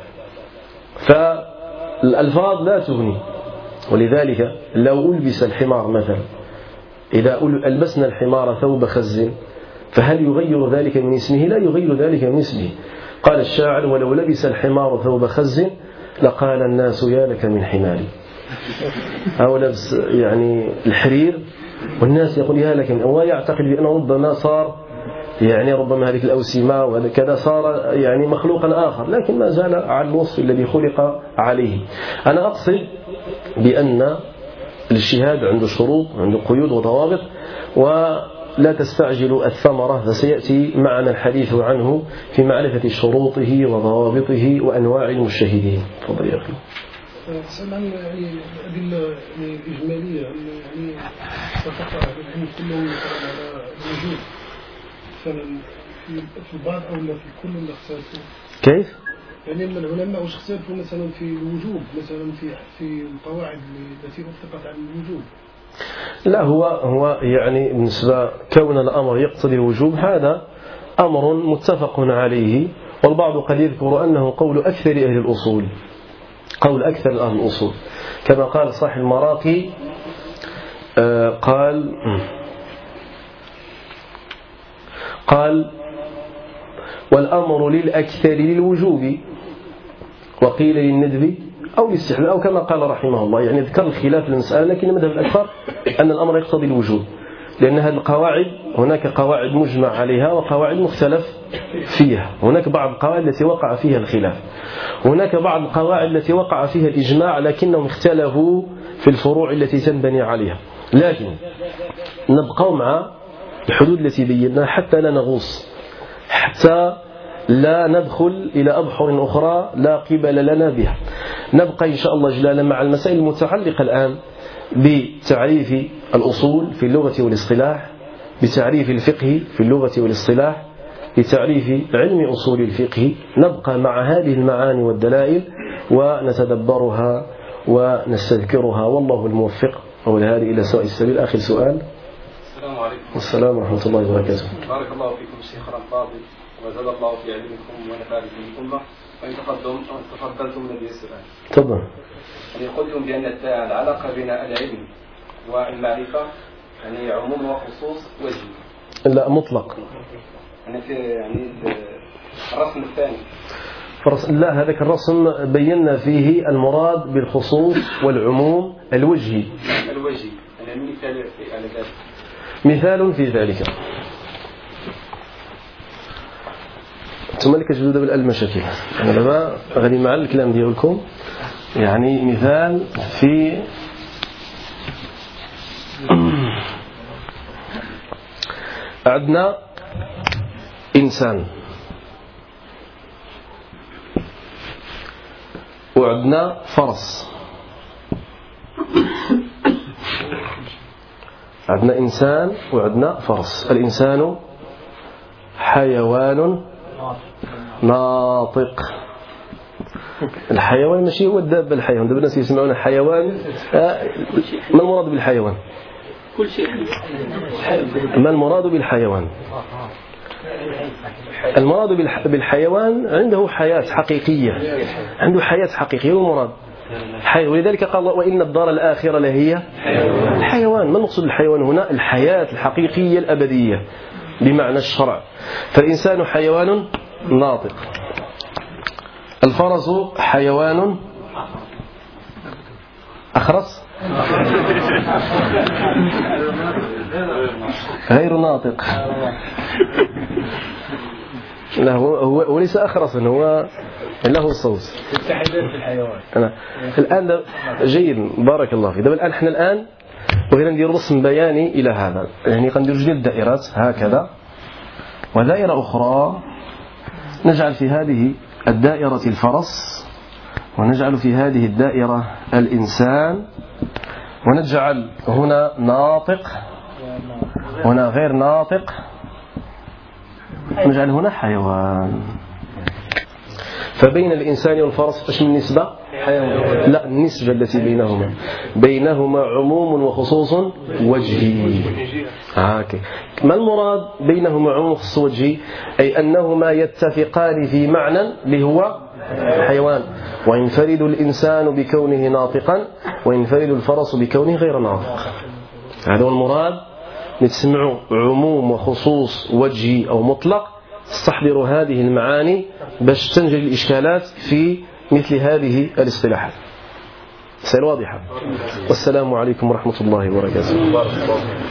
فالألفاظ لا تغني. ولذلك لو ألبس الحمار مثلا، إذا ألبسنا الحمار ثوب خز فهل يغير ذلك من اسمه؟ لا يغير ذلك من اسمه. قال الشاعر: ولو لبس الحمار ثوب خز لقال الناس يا لك من حماري. أو لبس يعني الحرير والناس يقول يا لك من، هو يعتقد بأنه ربما صار يعني ربما هذه الأوسمة وكذا صار يعني مخلوقا آخر، لكن ما زال على الوصف الذي خلق عليه. أنا أقصد بأن الاجتهاد عنده شروط، عنده قيود وضوابط، ولا تستعجلوا الثمرة، فسيأتي معنا الحديث عنه في معرفة شروطه وضوابطه وأنواع المجتهدين. تفضل يا أخي. سمعنا يعني أدلة إجمالية يعني اتفق أهل العلم كلهم على الوجوب مثلا في البعض أو لا في كل الأخصاص. كيف؟ يعني من العلماء وش اختلفوا مثلا في الوجوب، مثلا في في القواعد التي أطلقت على الوجوب. لا، هو هو يعني بالنسبة كون الأمر يقتضي الوجوب هذا أمر متفق عليه، والبعض قد يذكر أنه قول أكثر أهل الأصول، قول أكثر أهل الأصول، كما قال صاحب المراقي آه قال قال والأمر للأكثر للوجوب، وقيل للندب أو للاستحباب، أو كما قال رحمه الله. يعني ذكر الخلاف المسألة، لكن المذهب الأكثر أن الأمر يقتضي الوجوب، لأن هذه القواعد هناك قواعد مجمع عليها وقواعد مختلف فيها. هناك بعض القواعد التي وقع فيها الخلاف، هناك بعض القواعد التي وقع فيها الإجماع، لكنهم اختلفوا في الفروع التي تنبني عليها. لكن نبقى مع الحدود التي بيناها حتى لا نغوص، حتى لا ندخل إلى أبحر أخرى لا قبل لنا بها. نبقى إن شاء الله جلالا مع المسائل المتعلقة الآن بتعريف الأصول في اللغة والاصطلاح، بتعريف الفقه في اللغة والاصطلاح، بتعريف علم أصول الفقه. نبقى مع هذه المعاني والدلائل ونتدبرها ونستذكرها، والله الموفق والهادي إلى سواء السبيل. آخر سؤال. السلام عليكم. والسلام ورحمة الله وبركاته. بارك الله فيكم شيخنا الفاضل، وزاد الله في علمكم ونفع بكم الأمة. وإن تقدم تفضلتم لدي السؤال. تفضل. يعني قلتم بأن العلاقة بين العلم والمعرفة يعني عموم وخصوص وجهي. لا، مطلق. يعني في يعني الرسم الثاني. لا، هذاك الرسم بينا فيه المراد بالخصوص والعموم الوجهي. الوجهي يعني مثال على ذلك. مثال في ذلك. ثم لك جدود بالمشاكل. أنا دابا غادي مع الكلام ديالكم يعني مثال في عندنا إنسان وعندنا فرس. عندنا إنسان وعندنا فرس. الإنسان حيوان ناطق. الحيوان ماشي هو الدابة، الحيوان دابا الناس يسمعون حيوان. ما المراد بالحيوان؟ كل شيء. ما المراد بالحيوان؟ المراد بالحيوان عنده حياة حقيقية، عنده حياة حقيقية والمراد حي. ولذلك قال الله وإن الدار الآخرة لهي الحيوان. ما المقصود بالحيوان هنا؟ الحياة الحقيقية الأبدية بمعنى الشرع. فالإنسان حيوان ناطق. الفرس حيوان أخرس. غير ناطق. لا هو هو وليس أخرسا، هو له صوت. التحديد في الحيوان. أنا الآن جيد بارك الله فيك. دابا الآن احنا الآن بغينا ندير رسم بياني إلى هذا، يعني غندير جوج الدائرات هكذا ودائرة أخرى، نجعل في هذه الدائرة الفرس، ونجعل في هذه الدائرة الإنسان، ونجعل هنا ناطق، هنا غير ناطق، نجعل هنا حيوان. فبين الإنسان والفرس ايش من نسبة؟ حيوان. لا، النسبة التي بينهما بينهما عموم وخصوص وجهي. هاكي. ما المراد بينهما عموم وخصوص وجهي؟ أي أنهما يتفقان في معنى اللي هو حيوان، وينفرد الإنسان بكونه ناطقا، وينفرد الفرس بكونه غير ناطق. هذا هو المراد. نسمع عموم وخصوص وجهي أو مطلق، استحضروا هذه المعاني باش تنجلي الإشكالات في مثل هذه الاصطلاحات. سير واضحة. والسلام عليكم ورحمة الله وبركاته.